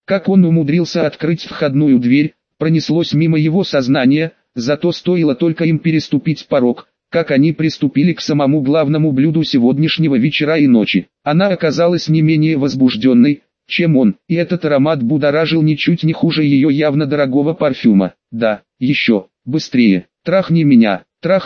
Как он умудрился открыть входную дверь, пронеслось мимо его сознания, зато стоило только им переступить порог, как они приступили к самому главному блюду сегодняшнего вечера и ночи. Она оказалась не менее возбужденной, чем он, и этот аромат будоражил ничуть не хуже ее явно дорогого парфюма. «Да, еще, быстрее, трахни меня,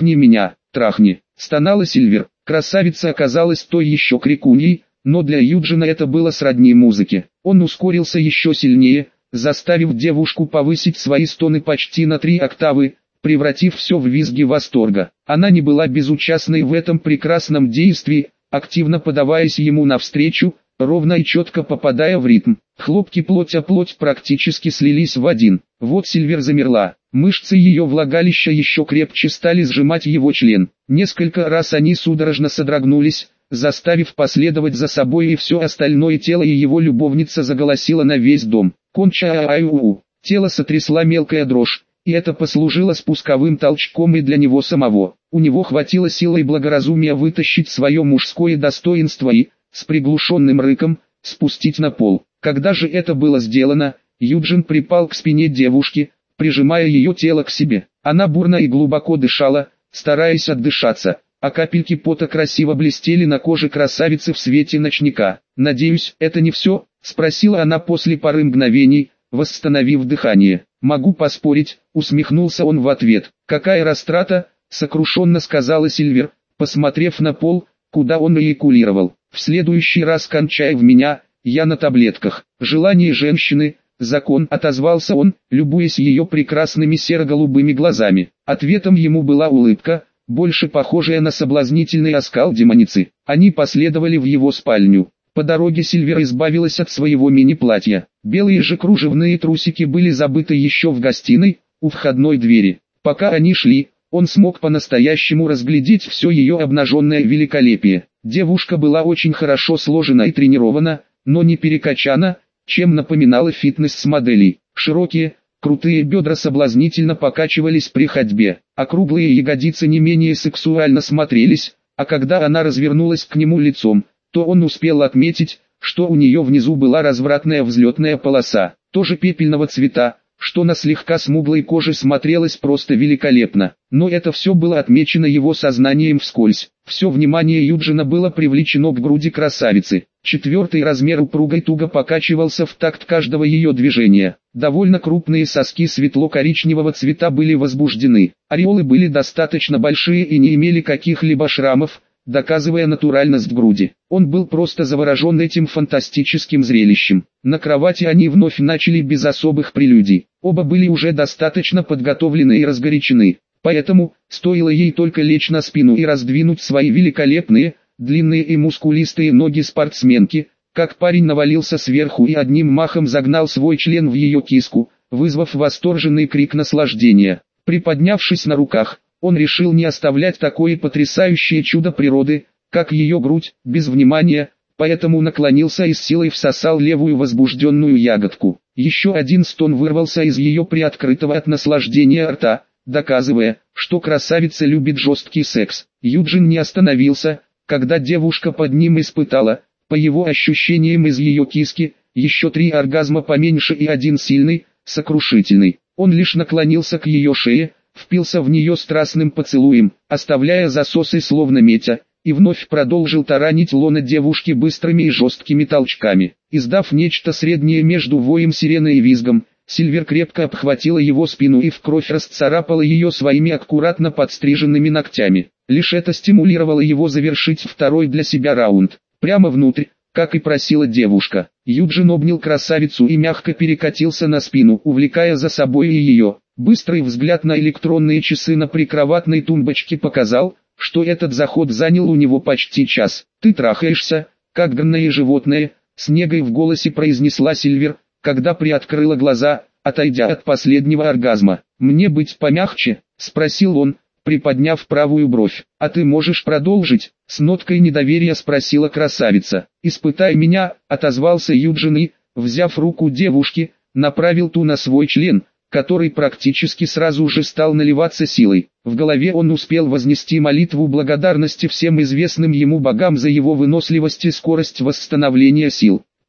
трахни», стонала Сильвер. Красавица оказалась той еще крикуньей, но для Юджина это было сродни музыке. Он ускорился еще сильнее, заставив девушку повысить свои стоны почти на 3 октавы, превратив все в визги восторга. Она не была безучастной в этом прекрасном действии, активно подаваясь ему навстречу, ровно и четко попадая в ритм. Хлопки плоть о плоть практически слились в один. Вот Сильвер замерла. Мышцы ее влагалища еще крепче стали сжимать его член. Несколько раз они судорожно содрогнулись, заставив последовать за собой, и все остальное тело, и его любовница заголосила на весь дом. Конча аю. Тело сотрясла мелкая дрожь, и это послужило спусковым толчком и для него самого. У него хватило силы и благоразумия вытащить свое мужское достоинство и, с приглушенным рыком, спустить на пол. Когда же это было сделано, Юджин припал к спине девушки, прижимая ее тело к себе. Она бурно и глубоко дышала, стараясь отдышаться, а капельки пота красиво блестели на коже красавицы в свете ночника. «Надеюсь, это не все?» — спросила она после пары мгновений, восстановив дыхание. «Могу поспорить», — усмехнулся он в ответ. «Какая растрата», — сокрушенно сказала Сильвер, посмотрев на пол, куда он эякулировал. «В следующий раз кончай в меня, я на таблетках». «Желание женщины — закон», — отозвался он, любуясь ее прекрасными серо-голубыми глазами. Ответом ему была улыбка, больше похожая на соблазнительный оскал демоницы. Они последовали в его спальню. По дороге Сильвер избавилась от своего мини-платья. Белые же кружевные трусики были забыты еще в гостиной, у входной двери. Пока они шли, он смог по-настоящему разглядеть все ее обнаженное великолепие. Девушка была очень хорошо сложена и тренирована, но не перекачана, чем напоминала фитнес с моделей. Широкие, крутые бедра соблазнительно покачивались при ходьбе, а круглые ягодицы не менее сексуально смотрелись, а когда она развернулась к нему лицом, то он успел отметить, что у нее внизу была развратная взлетная полоса, тоже пепельного цвета, что на слегка смуглой коже смотрелось просто великолепно. Но это все было отмечено его сознанием вскользь. Все внимание Юджина было привлечено к груди красавицы. 4-й размер упругой туго покачивался в такт каждого ее движения. Довольно крупные соски светло-коричневого цвета были возбуждены. Ореолы были достаточно большие и не имели каких-либо шрамов, доказывая натуральность груди. Он был просто заворожен этим фантастическим зрелищем. На кровати они вновь начали без особых прелюдий. Оба были уже достаточно подготовлены и разгорячены. Поэтому, стоило ей только лечь на спину и раздвинуть свои великолепные, длинные и мускулистые ноги спортсменки, как парень навалился сверху и одним махом загнал свой член в ее киску, вызвав восторженный крик наслаждения. Приподнявшись на руках, он решил не оставлять такое потрясающее чудо природы, как ее грудь, без внимания, поэтому наклонился и с силой всосал левую возбужденную ягодку. Еще один стон вырвался из ее приоткрытого от наслаждения рта, доказывая, что красавица любит жесткий секс. Юджин не остановился, когда девушка под ним испытала, по его ощущениям из ее киски, еще 3 оргазма поменьше и 1 сильный, сокрушительный. Он лишь наклонился к ее шее, впился в нее страстным поцелуем, оставляя засосы словно метя, и вновь продолжил таранить лоно девушки быстрыми и жесткими толчками. Издав нечто среднее между воем сирены и визгом, Сильвер крепко обхватила его спину и в кровь расцарапала ее своими аккуратно подстриженными ногтями. Лишь это стимулировало его завершить второй для себя раунд. Прямо внутрь, как и просила девушка. Юджин обнял красавицу и мягко перекатился на спину, увлекая за собой и ее. Быстрый взгляд на электронные часы на прикроватной тумбочке показал, что этот заход занял у него почти час. «Ты трахаешься, как гонное животное», — с негой в голосе произнесла Сильвер, когда приоткрыла глаза, отойдя от последнего оргазма. «Мне быть помягче?» — спросил он, приподняв правую бровь. «А ты можешь продолжить?» — с ноткой недоверия спросила красавица. «Испытай меня», — отозвался Юджин и, взяв руку девушки, направил ту на свой член, который практически сразу же стал наливаться силой. В голове он успел вознести молитву благодарности всем известным ему богам за его выносливость и скорость восстановления сил.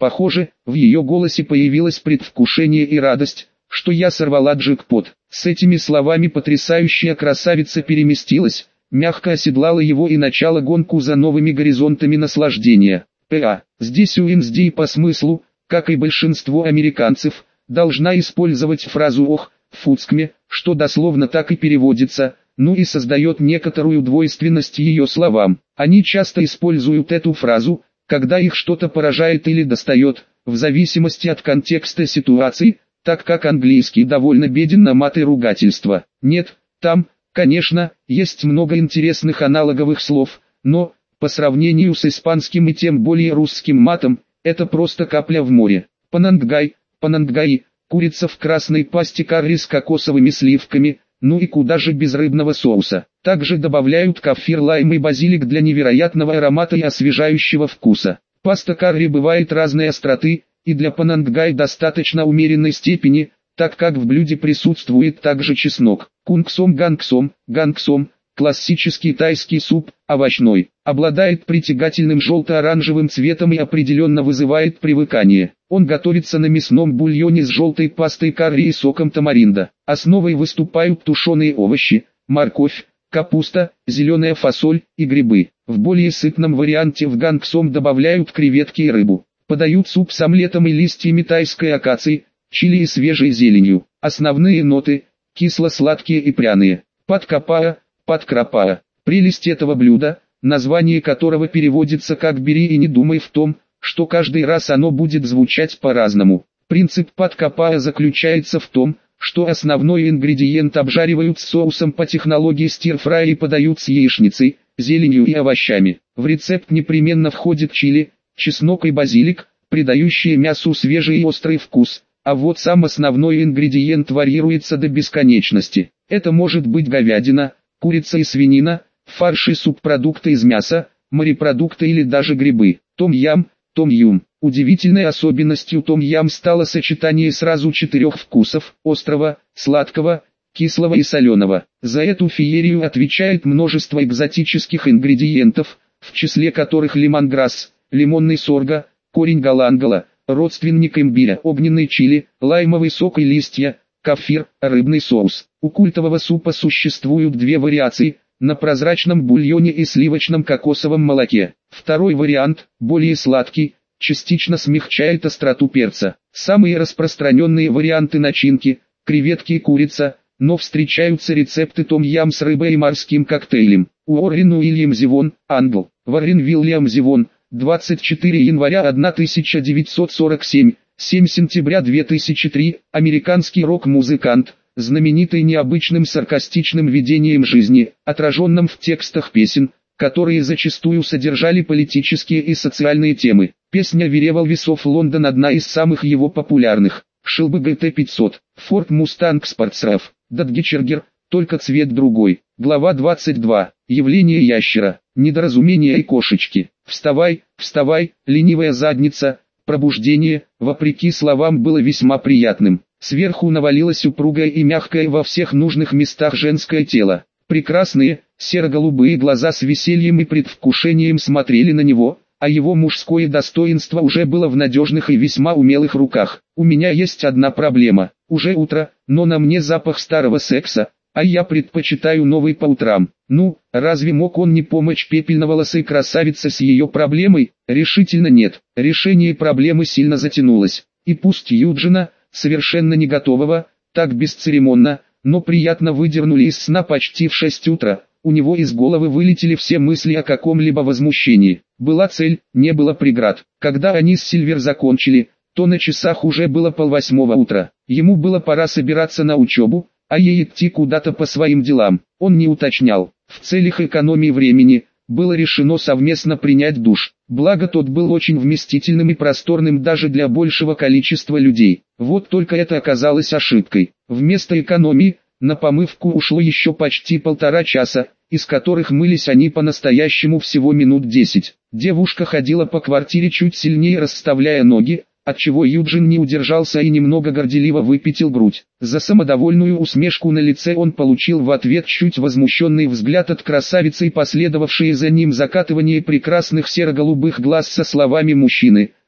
Похоже, в ее голосе появилось предвкушение и радость, что я сорвала джекпот. С этими словами потрясающая красавица переместилась, мягко оседлала его и начала гонку за новыми горизонтами наслаждения. Здесь Уинсдей по смыслу, как и большинство американцев, должна использовать фразу «ох», «фуцкме», что дословно так и переводится, ну и создает некоторую двойственность ее словам. Они часто используют эту фразу, когда их что-то поражает или достает, в зависимости от контекста ситуации, так как английский довольно беден на мат и ругательства. Нет, там, конечно, есть много интересных аналоговых слов, но, по сравнению с испанским и тем более русским матом, это просто капля в море. Панангай, курица в красной пасте карри с кокосовыми сливками, ну и куда же без рыбного соуса. Также добавляют кафир, лайм и базилик для невероятного аромата и освежающего вкуса. Паста карри бывает разной остроты, и для панангай достаточно умеренной степени, так как в блюде присутствует также чеснок. Гангсом, классический тайский суп, овощной, обладает притягательным желто-оранжевым цветом и определенно вызывает привыкание. Он готовится на мясном бульоне с желтой пастой карри и соком тамаринда. Основой выступают тушеные овощи, морковь, капуста, зеленая фасоль и грибы. В более сытном варианте в гангсом добавляют креветки и рыбу. Подают суп с омлетом и листьями тайской акации, чили и свежей зеленью. Основные ноты – кисло-сладкие и пряные. Пад крапая. Прелесть этого блюда, название которого переводится как «бери и не думай» в том, что каждый раз оно будет звучать по-разному. Принцип пад крапая заключается в том, что основной ингредиент обжаривают с соусом по технологии стир-фрай и подают с яичницей, зеленью и овощами. В рецепт непременно входит чили, чеснок и базилик, придающие мясу свежий и острый вкус, а вот сам основной ингредиент варьируется до бесконечности. Это может быть говядина, курица и свинина, фарш и субпродукты из мяса, морепродукты или даже грибы. Том-ям. Удивительной особенностью том-ям стало сочетание сразу 4 вкусов – острого, сладкого, кислого и соленого. За эту феерию отвечает множество экзотических ингредиентов, в числе которых лемонграсс, лимонный сорго, корень галангала, родственник имбиря, огненный чили, лаймовый сок и листья, кафир, рыбный соус. У культового супа существуют 2 вариации – на прозрачном бульоне и сливочном кокосовом молоке. Второй вариант, более сладкий, частично смягчает остроту перца. Самые распространенные варианты начинки – креветки и курица, но встречаются рецепты том-ям с рыбой и морским коктейлем. Уоррен Уильям Зевон, Англ. Уоррен Вильям Зевон, 24 января 1947, 7 сентября 2003, американский рок-музыкант, знаменитый необычным саркастичным видением жизни, отраженным в текстах песен, которые зачастую содержали политические и социальные темы. Песня «Веревал весов Лондон» одна из самых его популярных. Шилбы GT500, Ford Mustang Sportsref, Датгичергер, только цвет другой. Глава 22. Явление ящера, недоразумения и кошечки. Вставай, ленивая задница. Пробуждение, вопреки словам, было весьма приятным. Сверху навалилось упругое и мягкое во всех нужных местах женское тело. Прекрасные, серо-голубые глаза с весельем и предвкушением смотрели на него, а его мужское достоинство уже было в надежных и весьма умелых руках. У меня есть одна проблема. Уже утро, но на мне запах старого секса, а я предпочитаю новый по утрам. Ну, разве мог он не помочь пепельноволосой красавице с ее проблемой? Решительно нет. Решение проблемы сильно затянулось. И пусть Юджина, совершенно не готового, так бесцеремонно, но приятно выдернули из сна почти в 6 утра, у него из головы вылетели все мысли о каком-либо возмущении. Была цель, не было преград. Когда они с Сильвер закончили, то на часах уже было 7:30 утра. Ему было пора собираться на учебу, а ей идти куда-то по своим делам. Он не уточнял. В целях экономии времени было решено совместно принять душ. Благо тот был очень вместительным и просторным даже для большего количества людей. Вот только это оказалось ошибкой. Вместо экономии, на помывку ушло еще почти 1,5 часа, из которых мылись они по-настоящему всего минут 10. Девушка ходила по квартире чуть сильнее расставляя ноги, отчего Юджин не удержался и немного горделиво выпятил грудь. За самодовольную усмешку на лице он получил в ответ чуть возмущенный взгляд от красавицы и последовавшее за ним закатывание прекрасных серо-голубых глаз со словами «мужчины,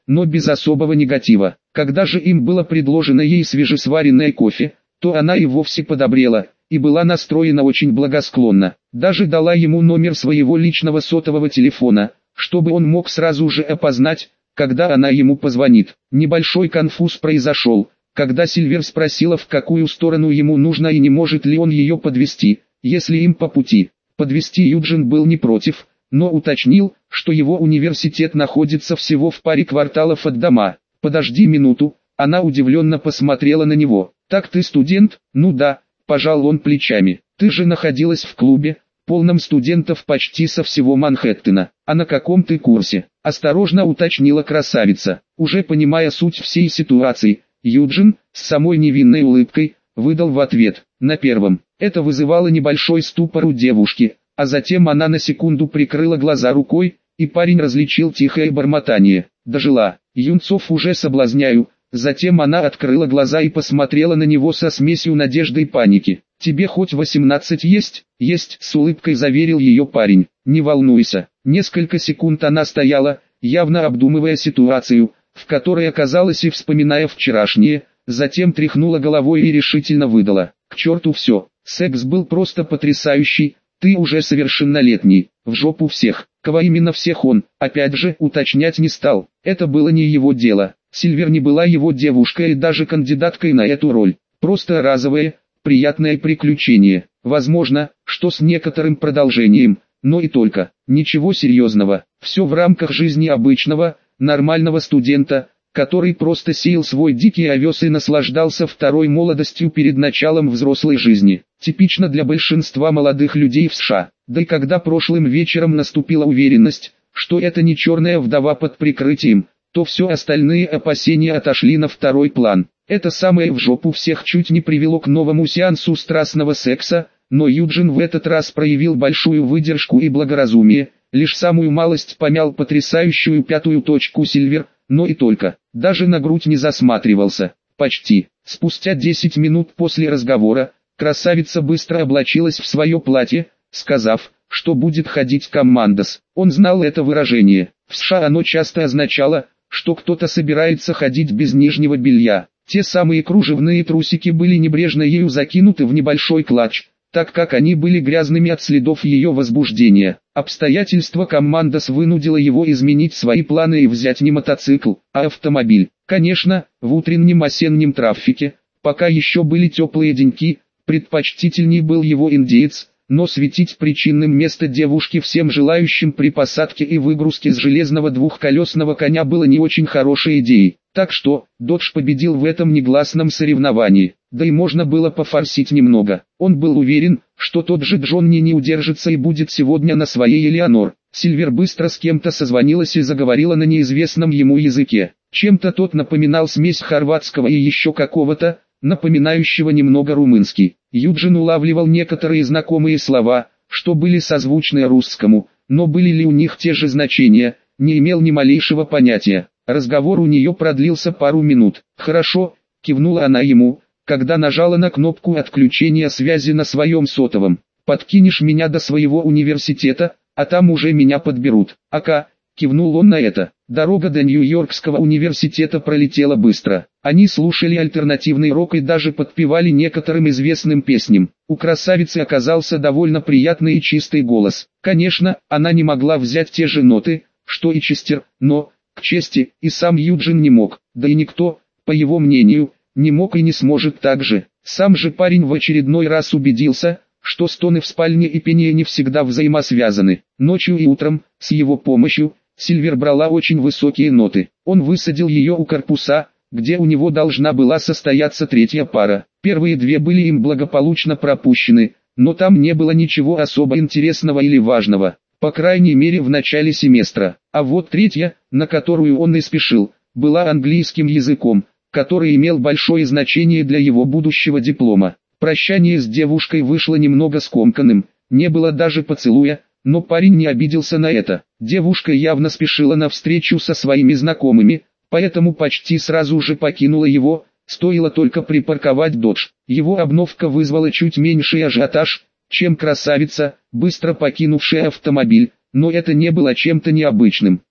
но без особого негатива. Когда же им было предложено ей свежесваренное кофе, то она и вовсе подобрела, и была настроена очень благосклонно. Даже дала ему номер своего личного сотового телефона, чтобы он мог сразу же опознать, когда она ему позвонит. Небольшой конфуз произошел, когда Сильвер спросила, в какую сторону ему нужно и не может ли он ее подвезти, если им по пути. Подвезти Юджин был не против, но уточнил, что его университет находится всего в паре кварталов от дома. «Подожди минуту», она удивленно посмотрела на него. «Так ты студент?» «Ну да», пожал он плечами. «Ты же находилась в клубе, полном студентов почти со всего Манхэттена. А на каком ты курсе?» Осторожно уточнила красавица. Уже понимая суть всей ситуации, Юджин, с самой невинной улыбкой, выдал в ответ: «На первом». Это вызывало небольшой ступор у девушки, а затем она на секунду прикрыла глаза рукой, и парень различил тихое бормотание: «Дожила, юнцов уже соблазняю». Затем она открыла глаза и посмотрела на него со смесью надежды и паники. «Тебе хоть 18 есть?» «Есть», с улыбкой заверил ее парень. «Не волнуйся». Несколько секунд она стояла, явно обдумывая ситуацию, в которой оказалась, и вспоминая вчерашнее, затем тряхнула головой и решительно выдала: «К черту все, секс был просто потрясающий, ты уже совершеннолетний, в жопу всех». Кого именно всех он, опять же, уточнять не стал, это было не его дело. Сильвер не была его девушкой и даже кандидаткой на эту роль, просто разовое, приятное приключение, возможно, что с некоторым продолжением, но и только, ничего серьезного, все в рамках жизни обычного, нормального студента, который просто сеял свой дикий овес и наслаждался второй молодостью перед началом взрослой жизни. Типично для большинства молодых людей в США. Да и когда прошлым вечером наступила уверенность, что это не черная вдова под прикрытием, то все остальные опасения отошли на второй план. Это самое в жопу всех чуть не привело к новому сеансу страстного секса, но Юджин в этот раз проявил большую выдержку и благоразумие, лишь самую малость помял потрясающую пятую точку Сильвер, но и только, даже на грудь не засматривался. Почти. Спустя 10 минут после разговора, красавица быстро облачилась в свое платье, сказав, что будет ходить командос. Он знал это выражение. В США оно часто означало, что кто-то собирается ходить без нижнего белья. Те самые кружевные трусики были небрежно ею закинуты в небольшой клатч, так как они были грязными от следов ее возбуждения. Обстоятельства командос вынудило его изменить свои планы и взять не мотоцикл, а автомобиль. Конечно, в утреннем осеннем трафике, пока еще были теплые деньки, предпочтительней был его индеец, но светить причинным место девушки всем желающим при посадке и выгрузке с железного двухколесного коня было не очень хорошей идеей. Так что, Додж победил в этом негласном соревновании, да и можно было пофорсить немного. Он был уверен, что тот же Джонни не удержится и будет сегодня на своей Элеонор. Сильвер быстро с кем-то созвонилась и заговорила на неизвестном ему языке. Чем-то тот напоминал смесь хорватского и еще какого-то, напоминающего немного румынский. Юджин улавливал некоторые знакомые слова, что были созвучны русскому, но были ли у них те же значения, не имел ни малейшего понятия. Разговор у нее продлился пару минут. «Хорошо», — кивнула она ему, когда нажала на кнопку отключения связи на своем сотовом. «Подкинешь меня до своего университета, а там уже меня подберут». «Ака», — кивнул он на это. Дорога до Нью-Йоркского университета пролетела быстро. Они слушали альтернативный рок и даже подпевали некоторым известным песням. У красавицы оказался довольно приятный и чистый голос. Конечно, она не могла взять те же ноты, что и Честер, но, к чести, и сам Юджин не мог, да и никто, по его мнению, не мог и не сможет так же. Сам же парень в очередной раз убедился, что стоны в спальне и пение не всегда взаимосвязаны. Ночью и утром, с его помощью, Сильвер брала очень высокие ноты. Он высадил ее у корпуса, где у него должна была состояться третья пара. Первые две были им благополучно пропущены, но там не было ничего особо интересного или важного, по крайней мере в начале семестра. А вот третья, на которую он и спешил, была английским языком, который имел большое значение для его будущего диплома. Прощание с девушкой вышло немного скомканным, не было даже поцелуя, но парень не обиделся на это. Девушка явно спешила на встречу со своими знакомыми, поэтому почти сразу же покинула его, стоило только припарковать Додж. Его обновка вызвала чуть меньший ажиотаж, чем красавица, быстро покинувшая автомобиль, но это не было чем-то необычным.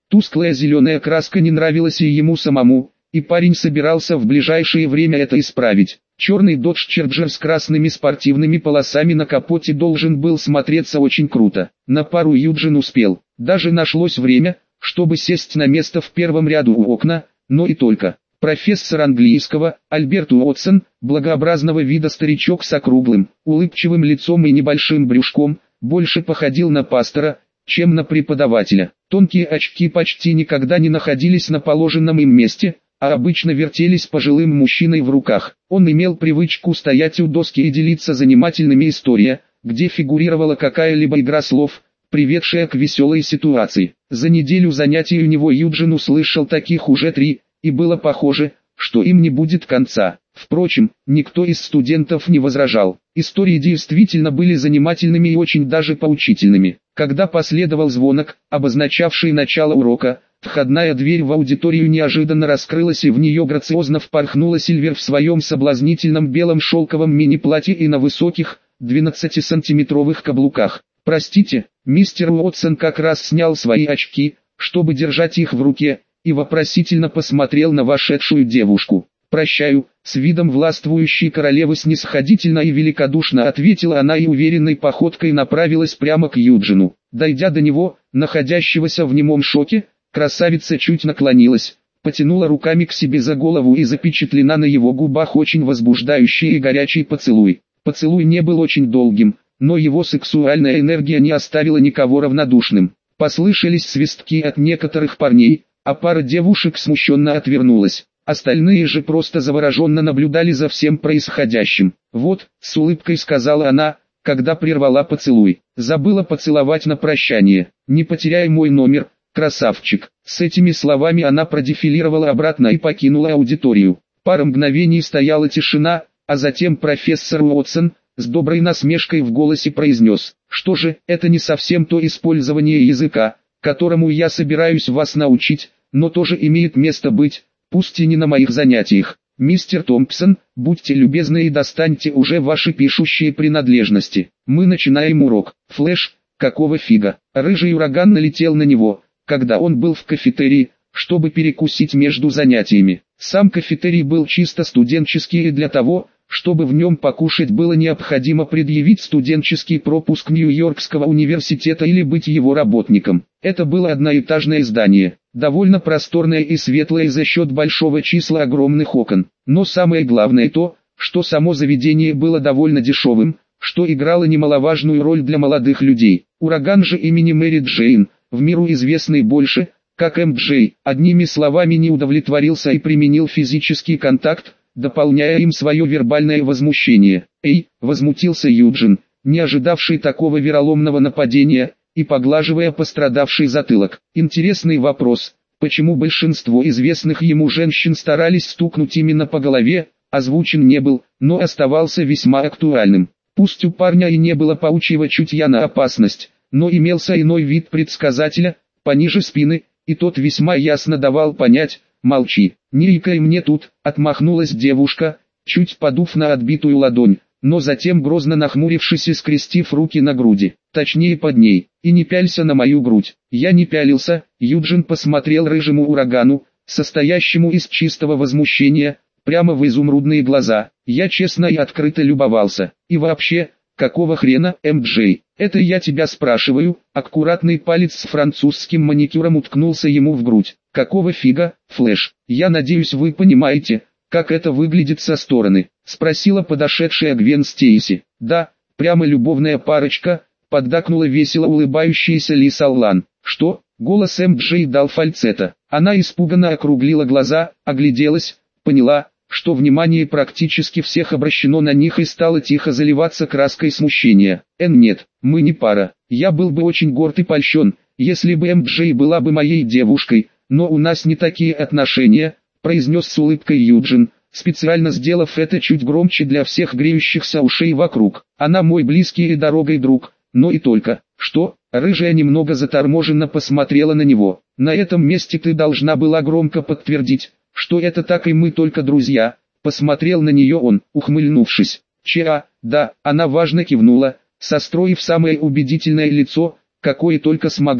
Тусклая зеленая краска не нравилась и ему самому, и парень собирался в ближайшее время это исправить. Черный Dodge Charger с красными спортивными полосами на капоте должен был смотреться очень круто. На пару Юджин успел. Даже нашлось время, чтобы сесть на место в первом ряду у окна, но и только. Профессор английского, Альберт Уотсон, благообразного вида старичок с округлым, улыбчивым лицом и небольшим брюшком, больше походил на пастора, чем на преподавателя. Тонкие очки почти никогда не находились на положенном им месте, а обычно вертелись пожилым мужчиной в руках. Он имел привычку стоять у доски и делиться занимательными историями, где фигурировала какая-либо игра слов, приведшая к веселой ситуации. За неделю занятий у него Юджин услышал таких уже 3, и было похоже, что им не будет конца. Впрочем, никто из студентов не возражал. Истории действительно были занимательными и очень даже поучительными. Когда последовал звонок, обозначавший начало урока, входная дверь в аудиторию неожиданно раскрылась и в нее грациозно впорхнула Сильвер в своем соблазнительном белом шелковом мини-платье и на высоких, 12-сантиметровых каблуках. «Простите, мистер Уотсон как раз снял свои очки, чтобы держать их в руке, и вопросительно посмотрел на вошедшую девушку. «Прощаю», — с видом властвующей королевы снисходительно и великодушно ответила она и уверенной походкой направилась прямо к Юджину. Дойдя до него, находящегося в немом шоке, красавица чуть наклонилась, потянула руками к себе за голову и запечатлена на его губах очень возбуждающий и горячий поцелуй. Поцелуй не был очень долгим, но его сексуальная энергия не оставила никого равнодушным. Послышались свистки от некоторых парней, а пара девушек смущенно отвернулась. Остальные же просто завороженно наблюдали за всем происходящим. «Вот», — с улыбкой сказала она, когда прервала поцелуй, — «забыла поцеловать на прощание. Не потеряй мой номер, красавчик». С этими словами она продефилировала обратно и покинула аудиторию. Пара мгновений стояла тишина, а затем профессор Уотсон, с доброй насмешкой в голосе произнес: «Что же, это не совсем то использование языка, которому я собираюсь вас научить, но тоже имеет место быть, пусть и не на моих занятиях. Мистер Томпсон, будьте любезны и достаньте уже ваши пишущие принадлежности. Мы начинаем урок». Флэш, какого фига? Рыжий ураган налетел на него, когда он был в кафетерии, чтобы перекусить между занятиями. Сам кафетерий был чисто студенческий, и для того, чтобы в нем покушать, было необходимо предъявить студенческий пропуск Нью-Йоркского университета или быть его работником. Это было одноэтажное здание, довольно просторное и светлое за счет большого числа огромных окон. Но самое главное то, что само заведение было довольно дешевым, что играло немаловажную роль для молодых людей. Ураган же имени Мэри Джейн, в миру известный больше, как МД, одними словами не удовлетворился и применил физический контакт, дополняя им свое вербальное возмущение. «Эй!» — возмутился Юджин, не ожидавший такого вероломного нападения, и поглаживая пострадавший затылок. Интересный вопрос, почему большинство известных ему женщин старались стукнуть именно по голове, озвучен не был, но оставался весьма актуальным. Пусть у парня и не было паучьего чутья на опасность, но имелся иной вид предсказателя, пониже спины, и тот весьма ясно давал понять: «Молчи, не икай мне тут», — отмахнулась девушка, чуть подув на отбитую ладонь, но затем грозно нахмурившись и скрестив руки на груди, точнее под ней, «и не пялься на мою грудь». «Я не пялился», — Юджин посмотрел рыжему урагану, состоящему из чистого возмущения, прямо в изумрудные глаза. «Я честно и открыто любовался. И вообще, какого хрена, МД? Это я тебя спрашиваю». Аккуратный палец с французским маникюром уткнулся ему в грудь. «Какого фига, Флэш? Я надеюсь, вы понимаете, как это выглядит со стороны?» — спросила подошедшая Гвен Стейси. «Да, прямо любовная парочка», — поддакнула весело улыбающаяся Лиз Аллан. «Что?» — голос МД дал фальцета. Она испуганно округлила глаза, огляделась, поняла, что внимание практически всех обращено на них, и стала тихо заливаться краской смущения. «Нет, мы не пара. Я был бы очень горд и польщен, если бы МД была бы моей девушкой, но у нас не такие отношения», — произнес с улыбкой Юджин, специально сделав это чуть громче для всех греющихся ушей вокруг. «Она мой близкий и дорогой друг, но и только». «Что?» — рыжая немного заторможенно посмотрела на него. «На этом месте ты должна была громко подтвердить, что это так и мы только друзья», — посмотрел на нее он, ухмыльнувшись. Да», она важно кивнула, состроив самое убедительное лицо, какое только смогла.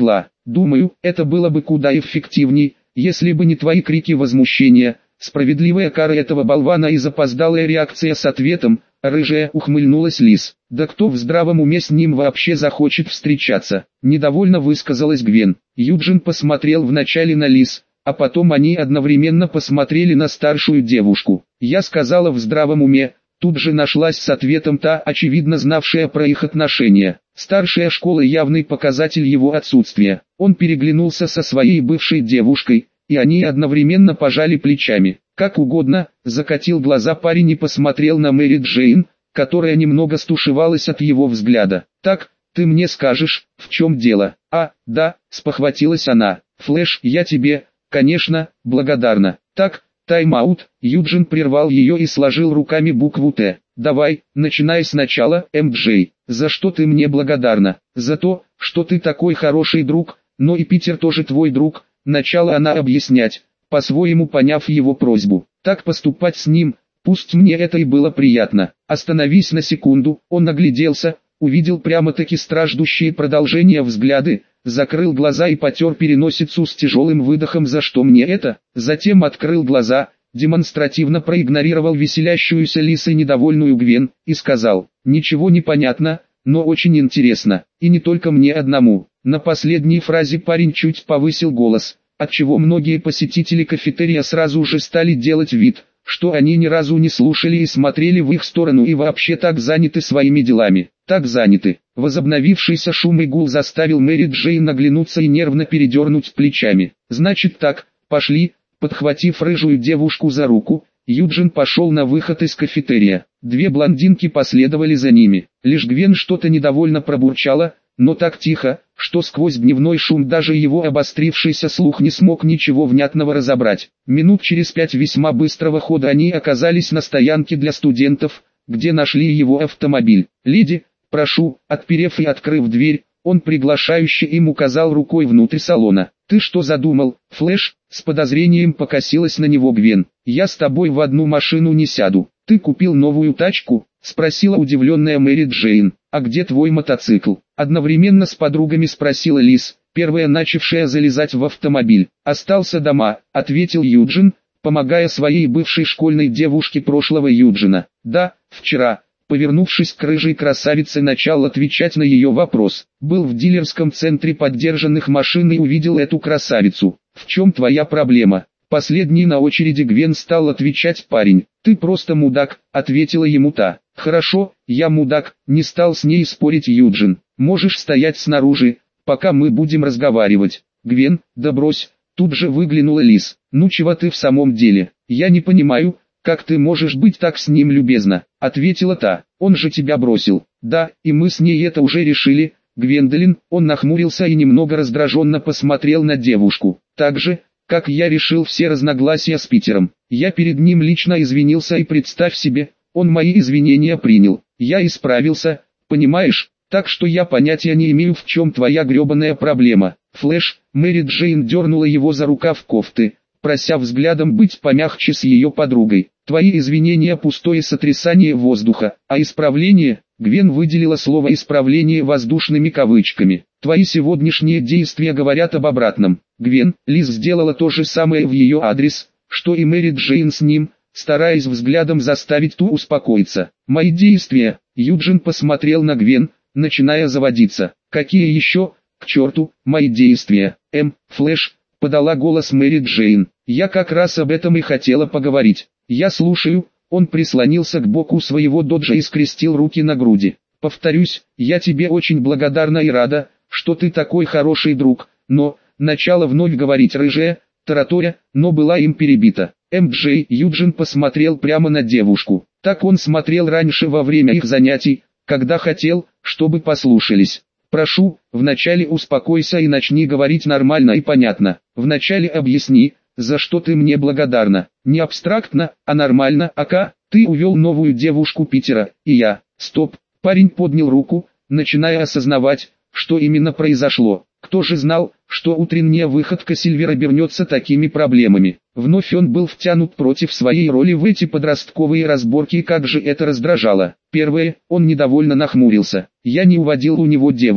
Думаю, это было бы куда эффективней, если бы не твои крики возмущения, справедливая кара этого болвана и запоздалая реакция с ответом. Рыжая, ухмыльнулась Лиз. Да кто в здравом уме с ним вообще захочет встречаться? Недовольно высказалась Гвен. Юджин посмотрел вначале на Лиз, а потом они одновременно посмотрели на старшую девушку. Я сказала в здравом уме. Тут же нашлась с ответом та, очевидно знавшая про их отношения. Старшая школа — явный показатель его отсутствия. Он переглянулся со своей бывшей девушкой, и они одновременно пожали плечами. Как угодно, закатил глаза парень и посмотрел на Мэри Джейн, которая немного стушевалась от его взгляда. «Так, ты мне скажешь, в чем дело?» «А, да», — спохватилась она. «Флэш, я тебе, конечно, благодарна». «Так, тайм-аут», Юджин прервал ее и сложил руками букву «Т». «Давай, начинай сначала, МДЖ. За что ты мне благодарна?» «За то, что ты такой хороший друг, но и Питер тоже твой друг», — начала она объяснять, по-своему поняв его просьбу. «Так поступать с ним, пусть мне это и было приятно». «Остановись на секунду», он огляделся, увидел прямо-таки страждущие продолжения взгляды, закрыл глаза и потер переносицу с тяжелым выдохом. «За что мне это?» Затем открыл глаза, демонстративно проигнорировал веселящуюся Лиз и недовольную Гвен, и сказал: «Ничего не понятно, но очень интересно, и не только мне одному». На последней фразе парень чуть повысил голос, отчего многие посетители кафетерия сразу же стали делать вид, что они ни разу не слушали и смотрели в их сторону и вообще так заняты своими делами. Так заняты. Возобновившийся шум и гул заставил Мэри Джейн наглянуться и нервно передернуть плечами. «Значит так, пошли». Подхватив рыжую девушку за руку, Юджин пошел на выход из кафетерия. Две блондинки последовали за ними. Лишь Гвен что-то недовольно пробурчала, но так тихо, что сквозь дневной шум даже его обострившийся слух не смог ничего внятного разобрать. Минут через 5 весьма быстрого хода они оказались на стоянке для студентов, где нашли его автомобиль. «Леди, прошу», отперев и открыв дверь, он приглашающе им указал рукой внутрь салона. «Ты что задумал, Флэш?» С подозрением покосилась на него Гвен. «Я с тобой в одну машину не сяду». «Ты купил новую тачку?» Спросила удивленная Мэри Джейн. «А где твой мотоцикл?» Одновременно с подругами спросила Лиз, первая начавшая залезать в автомобиль. «Остался дома», ответил Юджин, помогая своей бывшей школьной девушке прошлого Юджина. «Да, вчера». Повернувшись к рыжей красавице, начал отвечать на ее вопрос. «Был в дилерском центре поддержанных машин и увидел эту красавицу. В чем твоя проблема?» Последний на очереди Гвен стал отвечать парень. «Ты просто мудак», ответила ему та. «Хорошо, я мудак», не стал с ней спорить Юджин. «Можешь стоять снаружи, пока мы будем разговаривать». «Гвен, да брось», тут же выглянула Лиз. «Ну чего ты в самом деле? Я не понимаю, как ты можешь быть так с ним любезна», ответила та. «Он же тебя бросил». «Да, и мы с ней это уже решили, Гвендолин». Он нахмурился и немного раздраженно посмотрел на девушку. «Так же, как я решил все разногласия с Питером. Я перед ним лично извинился и представь себе, он мои извинения принял. Я исправился, понимаешь? Так что я понятия не имею, в чем твоя гребаная проблема». Флэш, Мэри Джейн дернула его за рукав кофты, прося взглядом быть помягче с ее подругой. «Твои извинения — пустое сотрясание воздуха, а исправление...» Гвен выделила слово «исправление» воздушными кавычками. «Твои сегодняшние действия говорят об обратном». Гвен, Лиз сделала то же самое в ее адрес, что и Мэри Джейн с ним, стараясь взглядом заставить ту успокоиться. «Мои действия...» Юджин посмотрел на Гвен, начиная заводиться. «Какие еще, к черту, мои действия?» Флэш, подала голос Мэри Джейн. «Я как раз об этом и хотела поговорить». «Я слушаю». Он прислонился к боку своего доджа и скрестил руки на груди. «Повторюсь, я тебе очень благодарна и рада, что ты такой хороший друг, но...» Начало вновь говорить рыжая, тараторя, но была им перебита. Юджин посмотрел прямо на девушку. Так он смотрел раньше во время их занятий, когда хотел, чтобы послушались. «Прошу, вначале успокойся и начни говорить нормально и понятно. Вначале объясни, за что ты мне благодарна. Не абстрактно, а нормально. Ака, ты увел новую девушку Питера, и я...» Стоп, парень поднял руку, начиная осознавать, что именно произошло. Кто же знал, что утренняя выходка Сильвер обернется такими проблемами? Вновь он был втянут против своей роли в эти подростковые разборки, и как же это раздражало. Первое, он недовольно нахмурился. «Я не уводил у него девушку.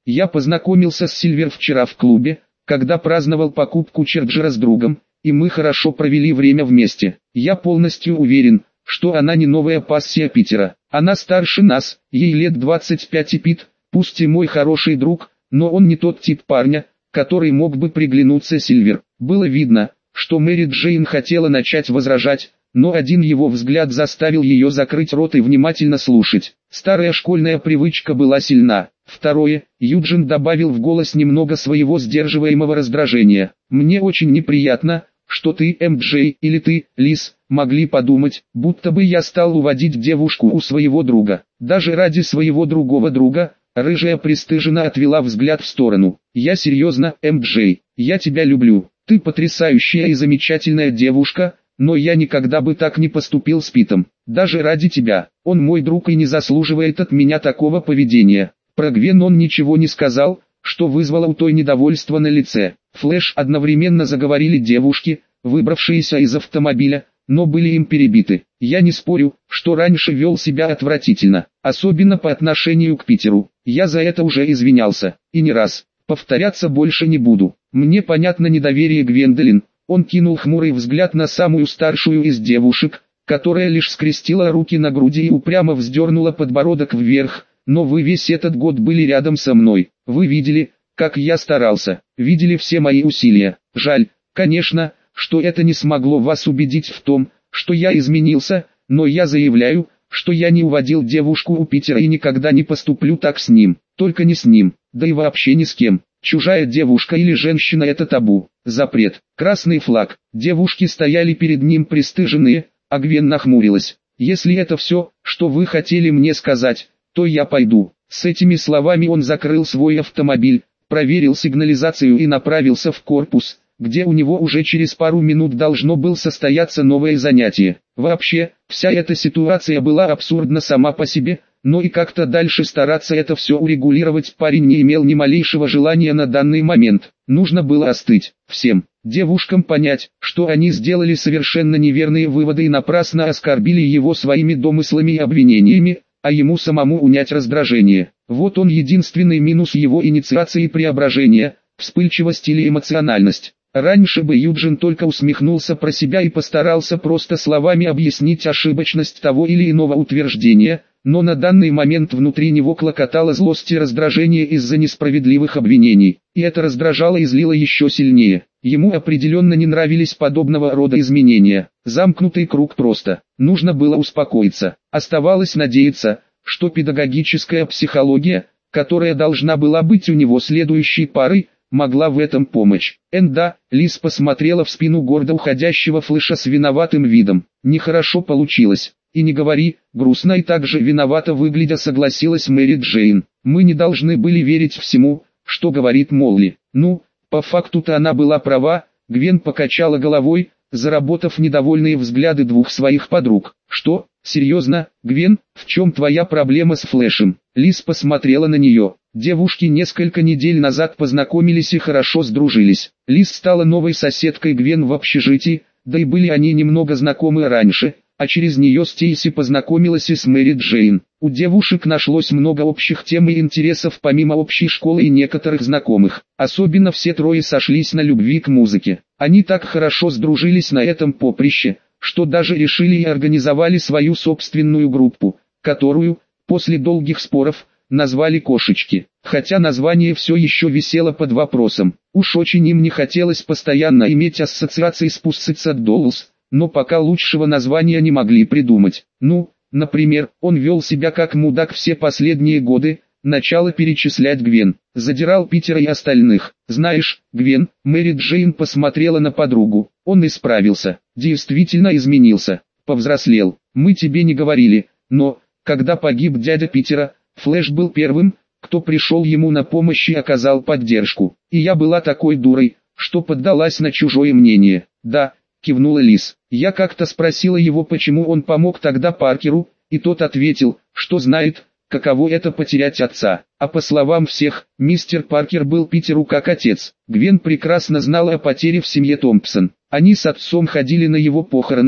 Я познакомился с Сильвер вчера в клубе, когда праздновал покупку Черджера с другом, и мы хорошо провели время вместе. Я полностью уверен, что она не новая пассия Питера. Она старше нас, ей лет 25 и Пит, пусть и мой хороший друг, но он не тот тип парня, который мог бы приглянуться Сильвер. Было видно, что Мэри Джейн хотела начать возражать, но один его взгляд заставил ее закрыть рот и внимательно слушать. Старая школьная привычка была сильна. Второе, Юджин добавил в голос немного своего сдерживаемого раздражения. «Мне очень неприятно, что ты, МД, или ты, Лиз, могли подумать, будто бы я стал уводить девушку у своего друга. Даже ради своего другого друга». Рыжая пристыженно отвела взгляд в сторону. «Я серьезно, МД, я тебя люблю. Ты потрясающая и замечательная девушка, но я никогда бы так не поступил с Питом. Даже ради тебя. Он мой друг и не заслуживает от меня такого поведения». Про Гвен он ничего не сказал, что вызвало у той недовольство на лице. Флэш одновременно заговорили девушки, выбравшиеся из автомобиля, но были им перебиты. «Я не спорю, что раньше вел себя отвратительно, особенно по отношению к Питеру. Я за это уже извинялся, и не раз. Повторяться больше не буду. Мне понятно недоверие Гвендолин». Он кинул хмурый взгляд на самую старшую из девушек, которая лишь скрестила руки на груди и упрямо вздернула подбородок вверх. «Но вы весь этот год были рядом со мной. Вы видели, как я старался, видели все мои усилия. Жаль, конечно, что это не смогло вас убедить в том, что я изменился, но я заявляю, что я не уводил девушку у Питера и никогда не поступлю так с ним, только не с ним, да и вообще ни с кем. Чужая девушка или женщина — это табу, запрет». Красный флаг. Девушки стояли перед ним пристыженные, а Гвен нахмурилась. «Если это все, что вы хотели мне сказать, то я пойду». С этими словами он закрыл свой автомобиль, проверил сигнализацию и направился в корпус, где у него уже через пару минут должно было состояться новое занятие. Вообще, вся эта ситуация была абсурдна сама по себе, но и как-то дальше стараться это все урегулировать парень не имел ни малейшего желания на данный момент. Нужно было остыть, всем девушкам понять, что они сделали совершенно неверные выводы и напрасно оскорбили его своими домыслами и обвинениями, а ему самому унять раздражение. Вот он единственный минус его инициации преображения, вспыльчивость или эмоциональность. Раньше бы Юджин только усмехнулся про себя и постарался просто словами объяснить ошибочность того или иного утверждения, но на данный момент внутри него клокотала злость и раздражение из-за несправедливых обвинений, и это раздражало и злило еще сильнее. Ему определенно не нравились подобного рода изменения. Замкнутый круг просто. Нужно было успокоиться. Оставалось надеяться, что педагогическая психология, которая должна была быть у него следующей парой, могла в этом помочь. Да, Лиз посмотрела в спину гордо уходящего Флэша с виноватым видом. «Нехорошо получилось». «И не говори», грустно и также виновато выглядя согласилась Мэри Джейн. «Мы не должны были верить всему, что говорит Молли». «Ну, по факту-то она была права», Гвен покачала головой, заработав недовольные взгляды двух своих подруг. «Что, серьезно, Гвен, в чем твоя проблема с Флэшем?» Лиз посмотрела на нее. Девушки несколько недель назад познакомились и хорошо сдружились. Лиз стала новой соседкой Гвен в общежитии, да и были они немного знакомы раньше, а через нее Стейси познакомилась и с Мэри Джейн. У девушек нашлось много общих тем и интересов помимо общей школы и некоторых знакомых. Особенно все трое сошлись на любви к музыке. Они так хорошо сдружились на этом поприще, что даже решили и организовали свою собственную группу, которую, после долгих споров, назвали «Кошечки». Хотя название все еще висело под вопросом. Уж очень им не хотелось постоянно иметь ассоциации с Pussycat Dolls, но пока лучшего названия не могли придумать. Ну, например, он вел себя как мудак все последние годы, начало перечислять Гвен, задирал Питера и остальных. «Знаешь, Гвен», Мэри Джейн посмотрела на подругу, он исправился, действительно изменился, повзрослел. «Мы тебе не говорили, но, когда погиб дядя Питера, Флэш был первым, кто пришел ему на помощь и оказал поддержку. И я была такой дурой, что поддалась на чужое мнение». «Да», кивнула Лиз. «Я как-то спросила его, почему он помог тогда Паркеру, и тот ответил, что знает, каково это потерять отца. А по словам всех, мистер Паркер был Питеру как отец». Гвен прекрасно знала о потере в семье Томпсон. Они с отцом ходили на его похороны,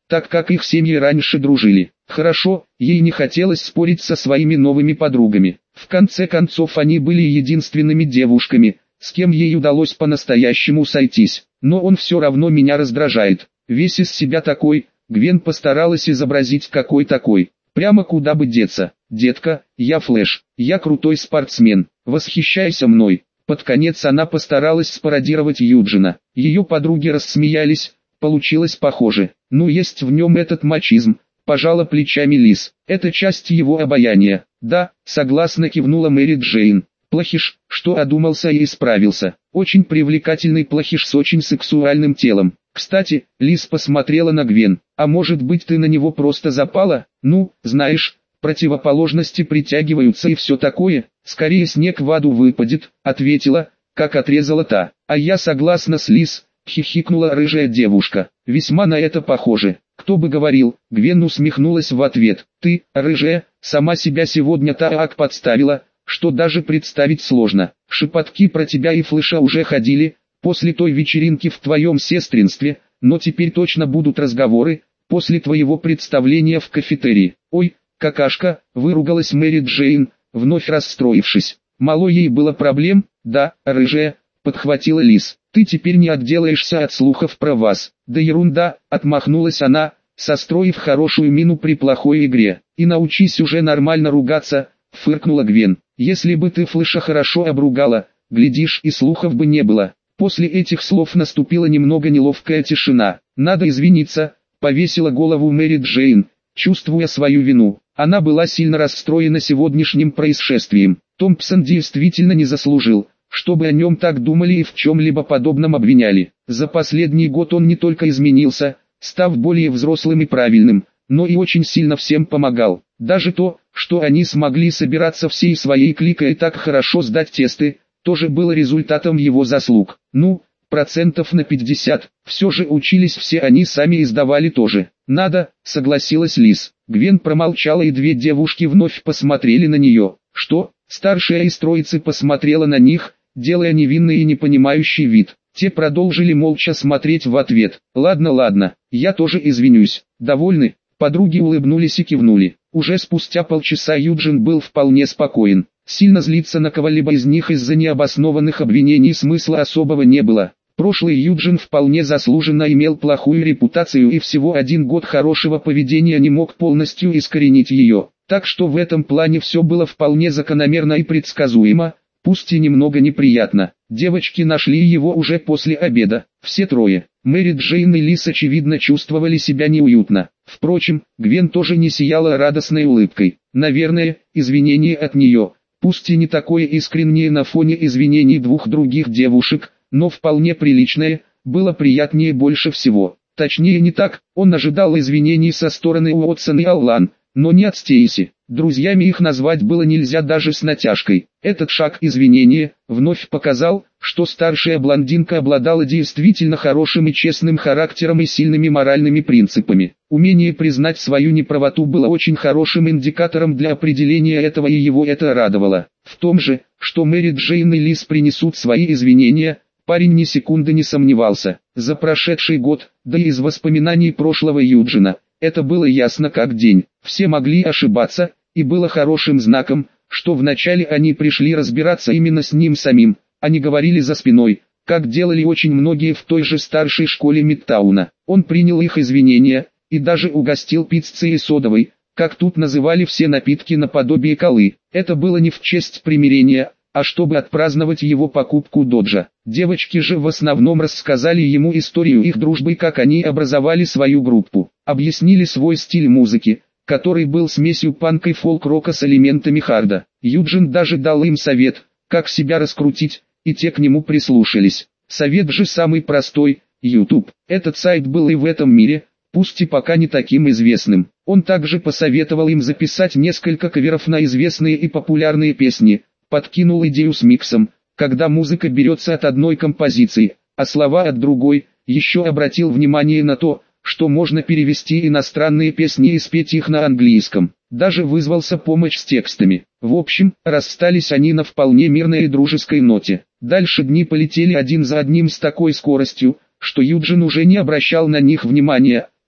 так как их семьи раньше дружили. Хорошо, ей не хотелось спорить со своими новыми подругами. В конце концов они были единственными девушками, с кем ей удалось по-настоящему сойтись. Но он все равно меня раздражает. Весь из себя такой, Гвен постаралась изобразить какой такой. Прямо куда бы деться. Детка, я Флэш, я крутой спортсмен, восхищайся мной. Под конец она постаралась спародировать Юджина. Ее подруги рассмеялись, получилось похоже. Ну есть в нем этот мачизм, пожала плечами Лиз. Это часть его обаяния. Да, согласно кивнула Мэри Джейн. Плохиш, что одумался и исправился. Очень привлекательный плохиш с очень сексуальным телом. Кстати, Лиз посмотрела на Гвен. А может быть ты на него просто запала? Ну, знаешь, противоположности притягиваются и все такое. Скорее снег в аду выпадет, ответила, как отрезала та. А я согласна с Лиз, хихикнула рыжая девушка. Весьма на это похоже. Кто бы говорил, Гвен усмехнулась в ответ. Ты, рыжая, сама себя сегодня так подставила, что даже представить сложно. Шепотки про тебя и Флэша уже ходили, после той вечеринки в твоем сестринстве, но теперь точно будут разговоры, после твоего представления в кафетерии. Ой, какашка, выругалась Мэри Джейн, вновь расстроившись. Мало ей было проблем, да, рыжая, подхватила Лиз. Ты теперь не отделаешься от слухов про вас. Да ерунда, отмахнулась она, состроив хорошую мину при плохой игре. И научись уже нормально ругаться, фыркнула Гвен. Если бы ты Флэша хорошо обругала, глядишь, и слухов бы не было. После этих слов наступила немного неловкая тишина. Надо извиниться, повесила голову Мэри Джейн, чувствуя свою вину. Она была сильно расстроена сегодняшним происшествием. Томпсон действительно не заслужил, чтобы о нем так думали и в чем-либо подобном обвиняли. За последний год он не только изменился, став более взрослым и правильным, но и очень сильно всем помогал. Даже то, что они смогли собираться всей своей кликой и так хорошо сдать тесты, тоже было результатом его заслуг. Ну, процентов на 50, все же учились все они сами и сдавали тоже. Надо, согласилась Лиз. Гвен промолчала и две девушки вновь посмотрели на нее. Что? Старшая из троицы посмотрела на них, делая невинный и непонимающий вид. Те продолжили молча смотреть в ответ. Ладно, ладно, я тоже извинюсь. Довольны? Подруги улыбнулись и кивнули. Уже спустя полчаса Юджин был вполне спокоен. Сильно злиться на кого-либо из них из-за необоснованных обвинений смысла особого не было. Прошлый Юджин вполне заслуженно имел плохую репутацию и всего 1 год хорошего поведения не мог полностью искоренить ее. Так что в этом плане все было вполне закономерно и предсказуемо, пусть и немного неприятно. Девочки нашли его уже после обеда, все трое. Мэри Джейн и Лиз очевидно чувствовали себя неуютно. Впрочем, Гвен тоже не сияла радостной улыбкой. Наверное, извинение от нее, пусть и не такое искреннее на фоне извинений двух других девушек, но вполне приличное, было приятнее больше всего. Точнее не так, он ожидал извинений со стороны Уотсон и Аллан, но не от Стейси. Друзьями их назвать было нельзя даже с натяжкой. Этот шаг извинения вновь показал, что старшая блондинка обладала действительно хорошим и честным характером и сильными моральными принципами. Умение признать свою неправоту было очень хорошим индикатором для определения этого, и его это радовало. В том же, что Мэри Джейн и Лиз принесут свои извинения, парень ни секунды не сомневался. За прошедший год, да и из воспоминаний прошлого Юджина, это было ясно как день. Все могли ошибаться, и было хорошим знаком, что вначале они пришли разбираться именно с ним самим, а не говорили за спиной, как делали очень многие в той же старшей школе Мидтауна. Он принял их извинения, и даже угостил пиццей и содовой, как тут называли все напитки наподобие колы. Это было не в честь примирения, а чтобы отпраздновать его покупку доджа. Девочки же в основном рассказали ему историю их дружбы, как они образовали свою группу, объяснили свой стиль музыки, который был смесью панка и фолк-рока с элементами харда. Юджин даже дал им совет, как себя раскрутить, и те к нему прислушались. Совет же самый простой – YouTube. Этот сайт был и в этом мире, пусть и пока не таким известным. Он также посоветовал им записать несколько каверов на известные и популярные песни, подкинул идею с миксом, когда музыка берется от одной композиции, а слова от другой, еще обратил внимание на то, что можно перевести иностранные песни и спеть их на английском. Даже вызвался помочь с текстами. В общем, расстались они на вполне мирной и дружеской ноте. Дальше дни полетели один за одним с такой скоростью, что Юджин уже не обращал на них внимания,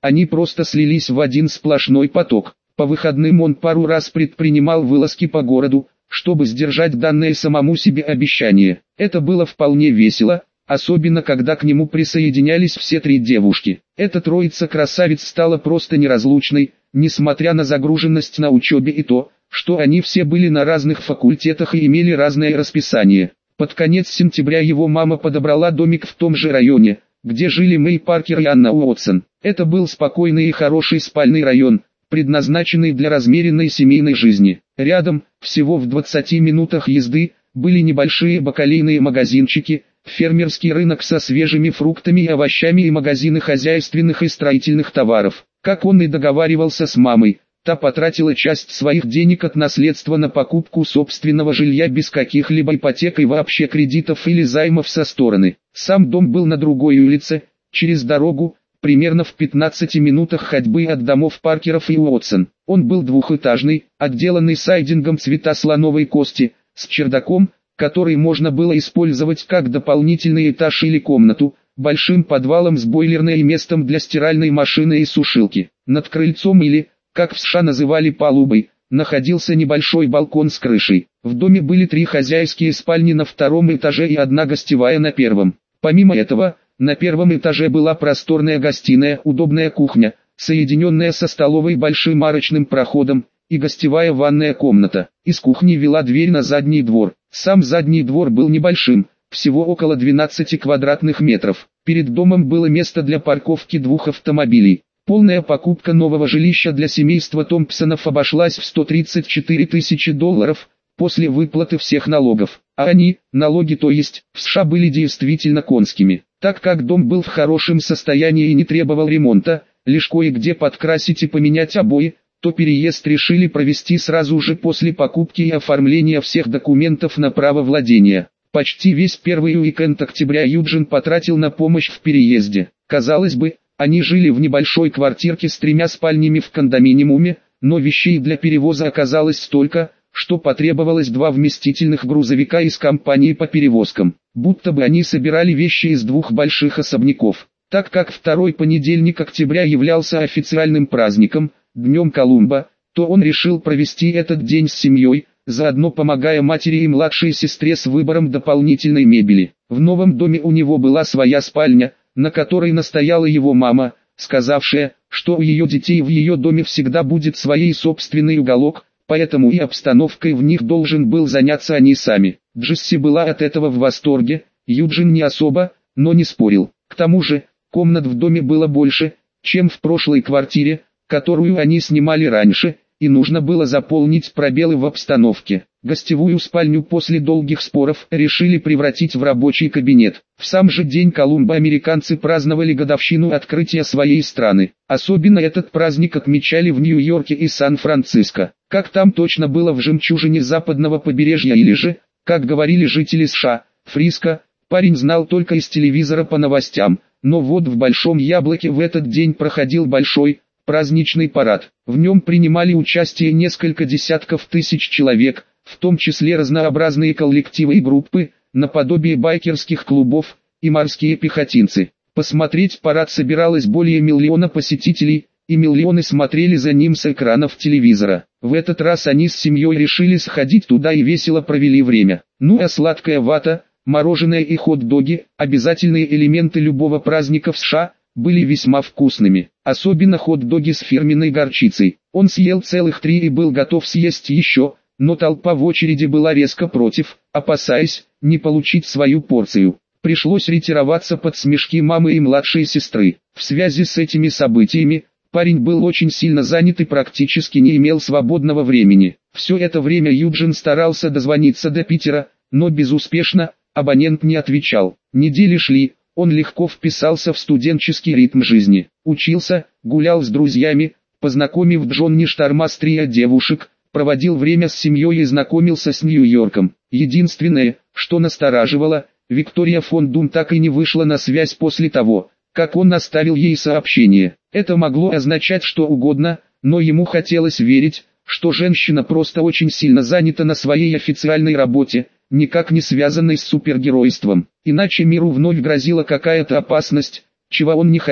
они просто слились в один сплошной поток. По выходным он пару раз предпринимал вылазки по городу, чтобы сдержать данное самому себе обещание. Это было вполне весело, особенно когда к нему присоединялись все три девушки. Эта троица красавиц стала просто неразлучной, несмотря на загруженность на учебе и то, что они все были на разных факультетах и имели разное расписание. Под конец сентября его мама подобрала домик в том же районе, где жили Мэй Паркер и Анна Уотсон. Это был спокойный и хороший спальный район, предназначенный для размеренной семейной жизни. Рядом, всего в 20 минутах езды, были небольшие бакалейные магазинчики, фермерский рынок со свежими фруктами и овощами и магазины хозяйственных и строительных товаров. Как он и договаривался с мамой, та потратила часть своих денег от наследства на покупку собственного жилья без каких-либо ипотек и вообще кредитов или займов со стороны. Сам дом был на другой улице, через дорогу, примерно в 15 минутах ходьбы от домов Паркеров и Уотсон. Он был двухэтажный, отделанный сайдингом цвета слоновой кости, с чердаком, который можно было использовать как дополнительный этаж или комнату, большим подвалом с бойлерной и местом для стиральной машины и сушилки. Над крыльцом или, как в США называли палубой, находился небольшой балкон с крышей. В доме были 3 хозяйские спальни на втором этаже и 1 гостевая на первом. Помимо этого, на первом этаже была просторная гостиная, удобная кухня, соединенная со столовой большим арочным проходом, и гостевая ванная комната. Из кухни вела дверь на задний двор. Сам задний двор был небольшим, всего около 12 квадратных метров. Перед домом было место для парковки 2 автомобилей. Полная покупка нового жилища для семейства Томпсонов обошлась в $134 тысячи после выплаты всех налогов. А они, налоги то есть, в США были действительно конскими. Так как дом был в хорошем состоянии и не требовал ремонта, лишь кое-где подкрасить и поменять обои, то переезд решили провести сразу же после покупки и оформления всех документов на право владения. Почти весь первый уикенд октября Юджин потратил на помощь в переезде. Казалось бы, они жили в небольшой квартирке с 3 спальнями в кондоминиуме, но вещей для перевоза оказалось столько, что потребовалось 2 вместительных грузовика из компании по перевозкам. Будто бы они собирали вещи из 2 больших особняков. Так как второй понедельник октября являлся официальным праздником, Днем Колумба, то он решил провести этот день с семьей, заодно помогая матери и младшей сестре с выбором дополнительной мебели. В новом доме у него была своя спальня, на которой настояла его мама, сказавшая, что у ее детей в ее доме всегда будет свой собственный уголок, поэтому и обстановкой в них должен был заняться они сами. Джесси была от этого в восторге, Юджин не особо, но не спорил. К тому же, комнат в доме было больше, чем в прошлой квартире, которую они снимали раньше, и нужно было заполнить пробелы в обстановке. Гостевую спальню после долгих споров решили превратить в рабочий кабинет. В сам же день Колумба американцы праздновали годовщину открытия своей страны. Особенно этот праздник отмечали в Нью-Йорке и Сан-Франциско. Как там точно было в жемчужине западного побережья или же, как говорили жители США, Фриско, парень знал только из телевизора по новостям, но вот в Большом Яблоке в этот день проходил большой, праздничный парад. В нем принимали участие несколько десятков тысяч человек, в том числе разнообразные коллективы и группы, наподобие байкерских клубов, и морские пехотинцы. Посмотреть парад собиралось более 1 миллиона посетителей, и миллионы смотрели за ним с экранов телевизора. В этот раз они с семьей решили сходить туда и весело провели время. Ну а сладкая вата, мороженое и хот-доги, обязательные элементы любого праздника в США, были весьма вкусными. Особенно хот-доги с фирменной горчицей. Он съел целых 3 и был готов съесть еще, но толпа в очереди была резко против, опасаясь не получить свою порцию. Пришлось ретироваться под смешки мамы и младшей сестры. В связи с этими событиями, парень был очень сильно занят и практически не имел свободного времени. Все это время Юджин старался дозвониться до Питера, но безуспешно, абонент не отвечал. Недели шли, он легко вписался в студенческий ритм жизни. Учился, гулял с друзьями, познакомив Джонни Штормастри девушек, проводил время с семьей и знакомился с Нью-Йорком. Единственное, что настораживало, Виктория фон Дум так и не вышла на связь после того, как он оставил ей сообщение. Это могло означать что угодно, но ему хотелось верить, что женщина просто очень сильно занята на своей официальной работе, никак не связанной с супергеройством. Иначе миру вновь грозила какая-то опасность, чего он не хотел.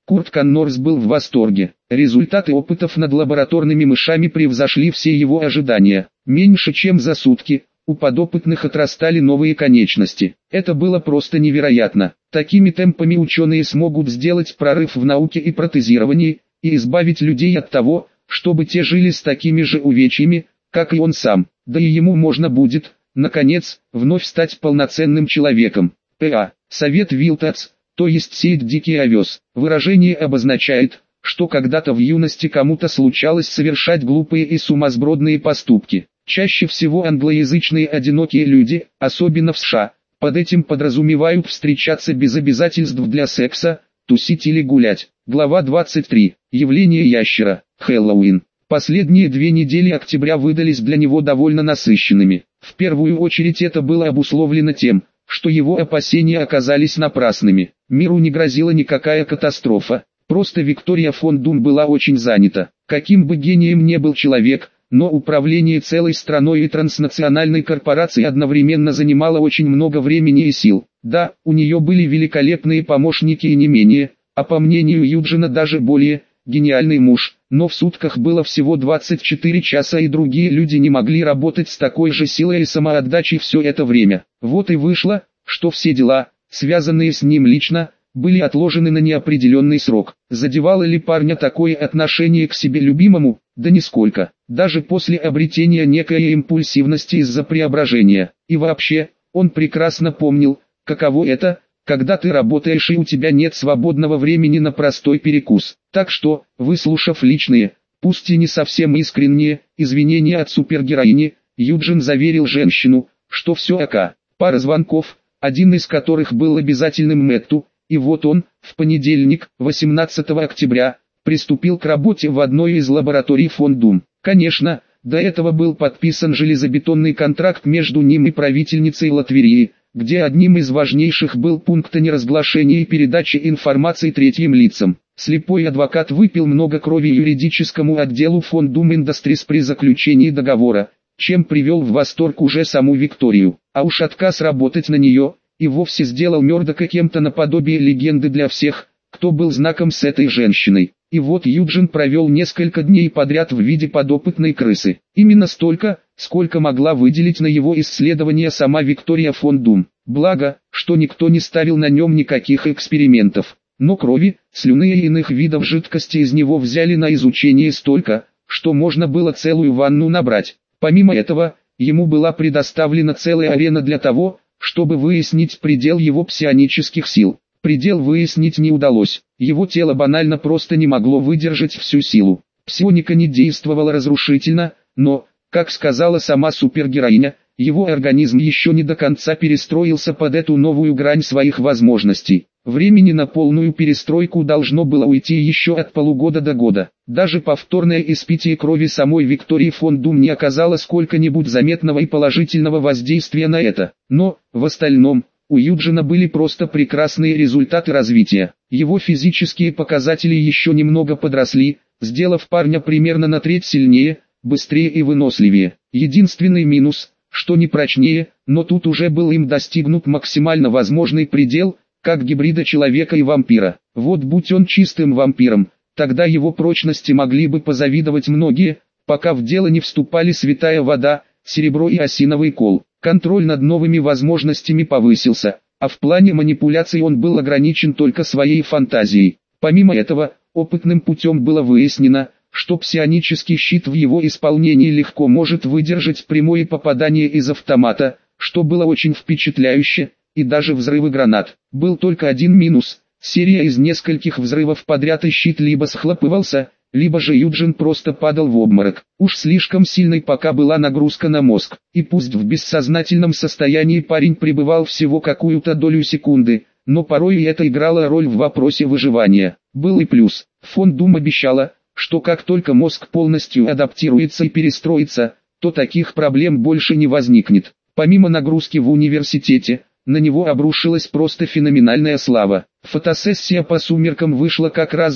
Курт Коннорс был в восторге. Результаты опытов над лабораторными мышами превзошли все его ожидания. Меньше чем за сутки у подопытных отрастали новые конечности. Это было просто невероятно. Такими темпами ученые смогут сделать прорыв в науке и протезировании, и избавить людей от того, чтобы те жили с такими же увечьями, как и он сам. Да и ему можно будет, наконец, вновь стать полноценным человеком. П.А. Совет Вилтац, то есть сеять дикий овес. Выражение обозначает, что когда-то в юности кому-то случалось совершать глупые и сумасбродные поступки. Чаще всего англоязычные одинокие люди, особенно в США, под этим подразумевают встречаться без обязательств для секса, тусить или гулять. Глава 23. Явление ящера. Хэллоуин. Последние 2 недели октября выдались для него довольно насыщенными. В первую очередь это было обусловлено тем, что его опасения оказались напрасными. Миру не грозила никакая катастрофа, просто Виктория фон Дум была очень занята. Каким бы гением ни был человек, но управление целой страной и транснациональной корпорацией одновременно занимало очень много времени и сил. Да, у нее были великолепные помощники и не менее, а по мнению Юджина даже более, гениальный муж, но в сутках было всего 24 часа и другие люди не могли работать с такой же силой и самоотдачей все это время. Вот и вышло, что все дела, связанные с ним лично, были отложены на неопределенный срок. Задевало ли парня такое отношение к себе любимому? Да нисколько. Даже после обретения некой импульсивности из-за преображения. И вообще, он прекрасно помнил, каково это, когда ты работаешь и у тебя нет свободного времени на простой перекус. Так что, выслушав личные, пусть и не совсем искренние, извинения от супергероини, Юджин заверил женщину, что все ок. Пара звонков, один из которых был обязательным Мэтту, и вот он, в понедельник, 18 октября, приступил к работе в одной из лабораторий фон Дум. Конечно, до этого был подписан железобетонный контракт между ним и правительницей Латвии, где одним из важнейших был пункт о неразглашении и передаче информации третьим лицам. Слепой адвокат выпил много крови юридическому отделу фон Дум Industries при заключении договора, чем привел в восторг уже саму Викторию. А уж отказ работать на нее и вовсе сделал Мёрдока кем-то наподобие легенды для всех, кто был знаком с этой женщиной. И вот Юджин провел несколько дней подряд в виде подопытной крысы. Именно столько, сколько могла выделить на его исследование сама Виктория фон Дум. Благо, что никто не ставил на нем никаких экспериментов. Но крови, слюны и иных видов жидкости из него взяли на изучение столько, что можно было целую ванну набрать. Помимо этого, ему была предоставлена целая арена для того, чтобы выяснить предел его псионических сил. Предел выяснить не удалось, его тело банально просто не могло выдержать всю силу. Псионика не действовала разрушительно, но, как сказала сама супергероиня, его организм еще не до конца перестроился под эту новую грань своих возможностей. Времени на полную перестройку должно было уйти еще от полугода до года. Даже повторное испитие крови самой Виктории фон Дум не оказало сколько-нибудь заметного и положительного воздействия на это. Но, в остальном, у Юджина были просто прекрасные результаты развития. Его физические показатели еще немного подросли, сделав парня примерно на треть сильнее, быстрее и выносливее. Единственный минус, что не прочнее, но тут уже был им достигнут максимально возможный предел, как гибрида человека и вампира. Вот будь он чистым вампиром, тогда его прочности могли бы позавидовать многие, пока в дело не вступали святая вода, серебро и осиновый кол. Контроль над новыми возможностями повысился, а в плане манипуляций он был ограничен только своей фантазией. Помимо этого, опытным путем было выяснено, что псионический щит в его исполнении легко может выдержать прямое попадание из автомата, что было очень впечатляюще, и даже взрывы гранат. Был только один минус: серия из нескольких взрывов подряд, и щит либо схлопывался, либо же Юджин просто падал в обморок. Уж слишком сильной пока была нагрузка на мозг. И пусть в бессознательном состоянии парень пребывал всего какую-то долю секунды, но порой и это играло роль в вопросе выживания. Был и плюс. Фон Дум обещала, что как только мозг полностью адаптируется и перестроится, то таких проблем больше не возникнет. Помимо нагрузки в университете, на него обрушилась просто феноменальная слава. Фотосессия по сумеркам вышла как раз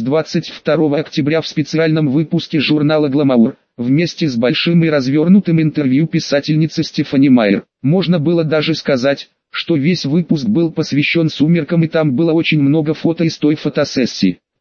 22 октября в специальном выпуске журнала «Гламур», вместе с большим и развернутым интервью писательницы Стефани Майер. Можно было даже сказать, что весь выпуск был посвящен сумеркам, и там было очень много фото из той фотосессии.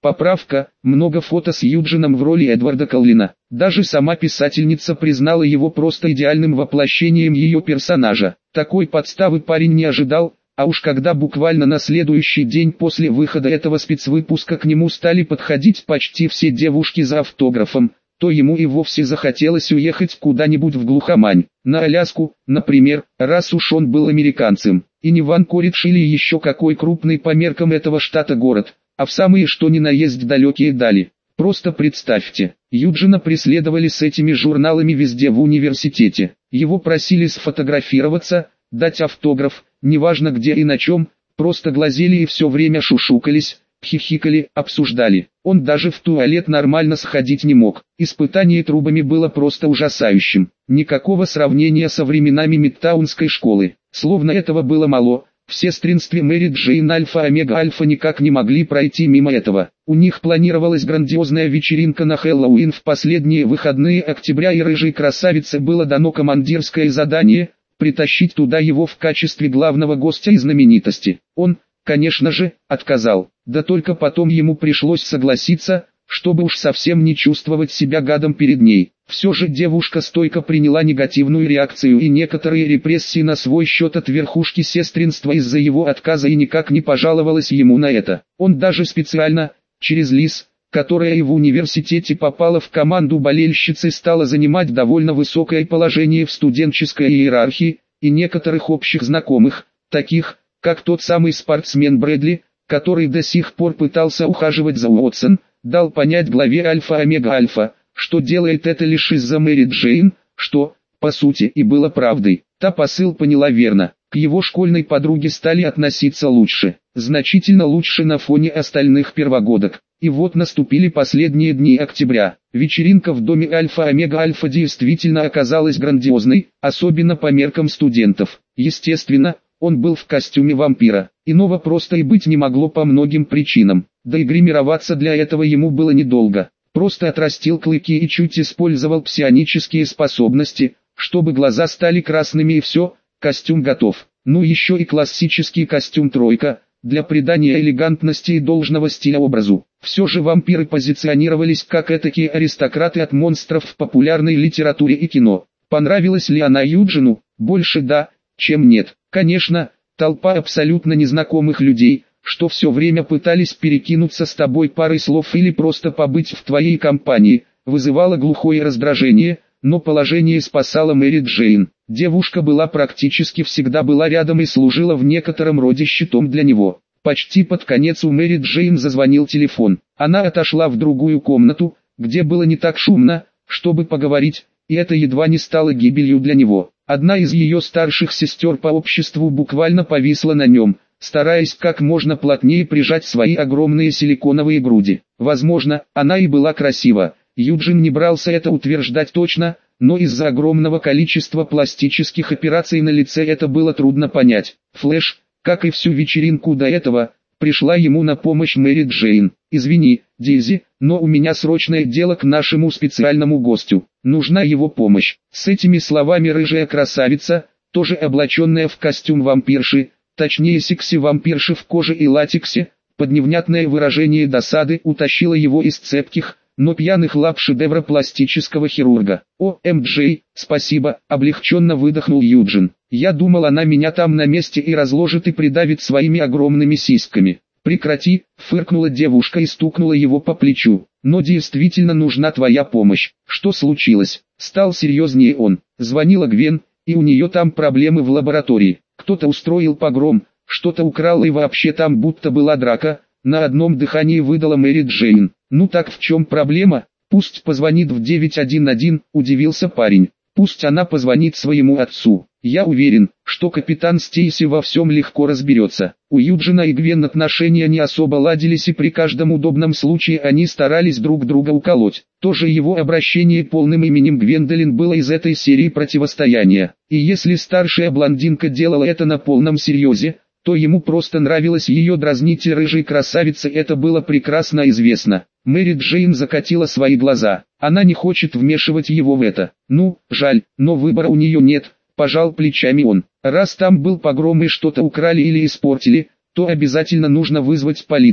Поправка, много фото с Юджином в роли Эдварда Коллина. Даже сама писательница признала его просто идеальным воплощением ее персонажа. Такой подставы парень не ожидал, а уж когда буквально на следующий день после выхода этого спецвыпуска к нему стали подходить почти все девушки за автографом, то ему и вовсе захотелось уехать куда-нибудь в глухомань, на Аляску, например, раз уж он был американцем, и не в Анкоридж или еще какой крупный по меркам этого штата город, а в самые что ни на есть далекие дали. Просто представьте, Юджина преследовали с этими журналами везде в университете, его просили сфотографироваться, дать автограф, неважно где и на чем, просто глазели и все время шушукались, хихикали, обсуждали. Он даже в туалет нормально сходить не мог. Испытание трубами было просто ужасающим. Никакого сравнения со временами Мидтаунской школы. Словно этого было мало, в сестринстве Мэри Джейн Альфа-Омега-Альфа никак не могли пройти мимо этого. У них планировалась грандиозная вечеринка на Хэллоуин в последние выходные октября, и рыжей красавице было дано командирское задание – притащить туда его в качестве главного гостя и знаменитости. Он, конечно же, отказал. Да только потом ему пришлось согласиться, чтобы уж совсем не чувствовать себя гадом перед ней. Все же девушка стойко приняла негативную реакцию и некоторые репрессии на свой счет от верхушки сестринства из-за его отказа и никак не пожаловалась ему на это. Он даже специально, через Лиз, которая и в университете попала в команду болельщицы, стала занимать довольно высокое положение в студенческой иерархии, и некоторых общих знакомых, таких, как тот самый спортсмен Брэдли, который до сих пор пытался ухаживать за Уотсон, дал понять главе Альфа-Омега-Альфа, что делает это лишь из-за Мэри Джейн, что, по сути, и было правдой. Та посыл поняла верно. К его школьной подруге стали относиться лучше, значительно лучше на фоне остальных первогодок. И вот наступили последние дни октября. Вечеринка в доме Альфа-Омега-Альфа действительно оказалась грандиозной, особенно по меркам студентов. Естественно, он был в костюме вампира. Иного просто и быть не могло по многим причинам. Да и гримироваться для этого ему было недолго. Просто отрастил клыки и чуть использовал псионические способности, чтобы глаза стали красными, и все, костюм готов. Ну еще и классический костюм тройка, для придания элегантности и должного стиля образу. Все же вампиры позиционировались как этакие аристократы от монстров в популярной литературе и кино. Понравилась ли она Юджину? Больше да, чем нет. Конечно, толпа абсолютно незнакомых людей, что все время пытались перекинуться с тобой парой слов или просто побыть в твоей компании, вызывала глухое раздражение, но положение спасала Мэри Джейн. Девушка была практически всегда была рядом и служила в некотором роде щитом для него. Почти под конец у Мэри Джейн зазвонил телефон. Она отошла в другую комнату, где было не так шумно, чтобы поговорить, и это едва не стало гибелью для него. Одна из ее старших сестер по обществу буквально повисла на нем, стараясь как можно плотнее прижать свои огромные силиконовые груди. Возможно, она и была красива. Юджин не брался это утверждать точно, но из-за огромного количества пластических операций на лице это было трудно понять. Флэш, как и всю вечеринку до этого, пришла ему на помощь Мэри Джейн. «Извини, Дейзи, но у меня срочное дело к нашему специальному гостю. Нужна его помощь». С этими словами рыжая красавица, тоже облаченная в костюм вампирши, точнее секси-вампирши в коже и латексе, под невнятное выражение досады утащила его из цепких, но пьяных лап шедевра пластического хирурга. «О, МД, спасибо», — облегченно выдохнул Юджин. «Я думал, она меня там на месте и разложит и придавит своими огромными сиськами». «Прекрати», — фыркнула девушка и стукнула его по плечу. «Но действительно нужна твоя помощь». «Что случилось?» Стал серьезнее он. Звонила Гвен, и у нее там проблемы в лаборатории. Кто-то устроил погром, что-то украл и вообще там будто была драка. На одном дыхании выдала Мэри Джейн. «Ну так в чем проблема? Пусть позвонит в 911, удивился парень. «Пусть она позвонит своему отцу. Я уверен, что капитан Стейси во всем легко разберется». У Юджина и Гвен отношения не особо ладились, и при каждом удобном случае они старались друг друга уколоть. Тоже его обращение полным именем Гвендолин было из этой серии противостояния. И если старшая блондинка делала это на полном серьезе, то ему просто нравилось ее дразнить, и рыжей красавице это было прекрасно известно. Мэри Джейн закатила свои глаза. Она не хочет вмешивать его в это. «Ну, жаль, но выбора у нее нет», – пожал плечами он. «Раз там был погром и что-то украли или испортили, то обязательно нужно вызвать полицию.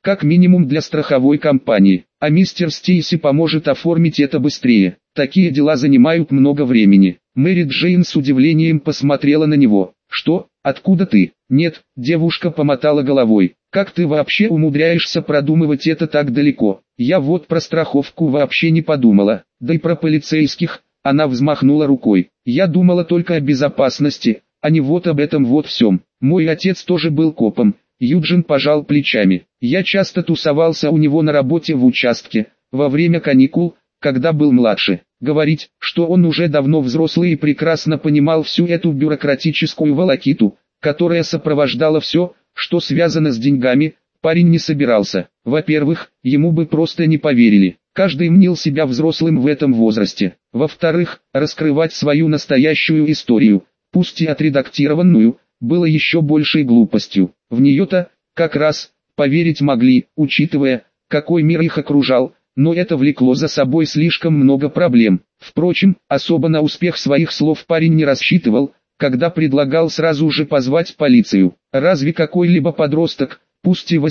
как минимум для страховой компании, а мистер Стейси поможет оформить это быстрее. Такие дела занимают много времени. Мэри Джейн с удивлением посмотрела на него. «Что? Откуда ты?» «Нет», девушка помотала головой. «Как ты вообще умудряешься продумывать это так далеко? Я вот про страховку вообще не подумала, да и про полицейских». Она взмахнула рукой. «Я думала только о безопасности, а не вот об этом вот всем. Мой отец тоже был копом». Юджин пожал плечами. «Я часто тусовался у него на работе в участке, во время каникул, когда был младше. Говорить, что он уже давно взрослый и прекрасно понимал всю эту бюрократическую волокиту, которая сопровождала все, что связано с деньгами, парень не собирался. Во-первых, ему бы просто не поверили. Каждый мнил себя взрослым в этом возрасте. Во-вторых, раскрывать свою настоящую историю, пусть и отредактированную, было еще большей глупостью. В нее-то, как раз, поверить могли, учитывая, какой мир их окружал, но это влекло за собой слишком много проблем. Впрочем, особо на успех своих слов парень не рассчитывал, когда предлагал сразу же позвать полицию. Разве какой-либо подросток, пусть и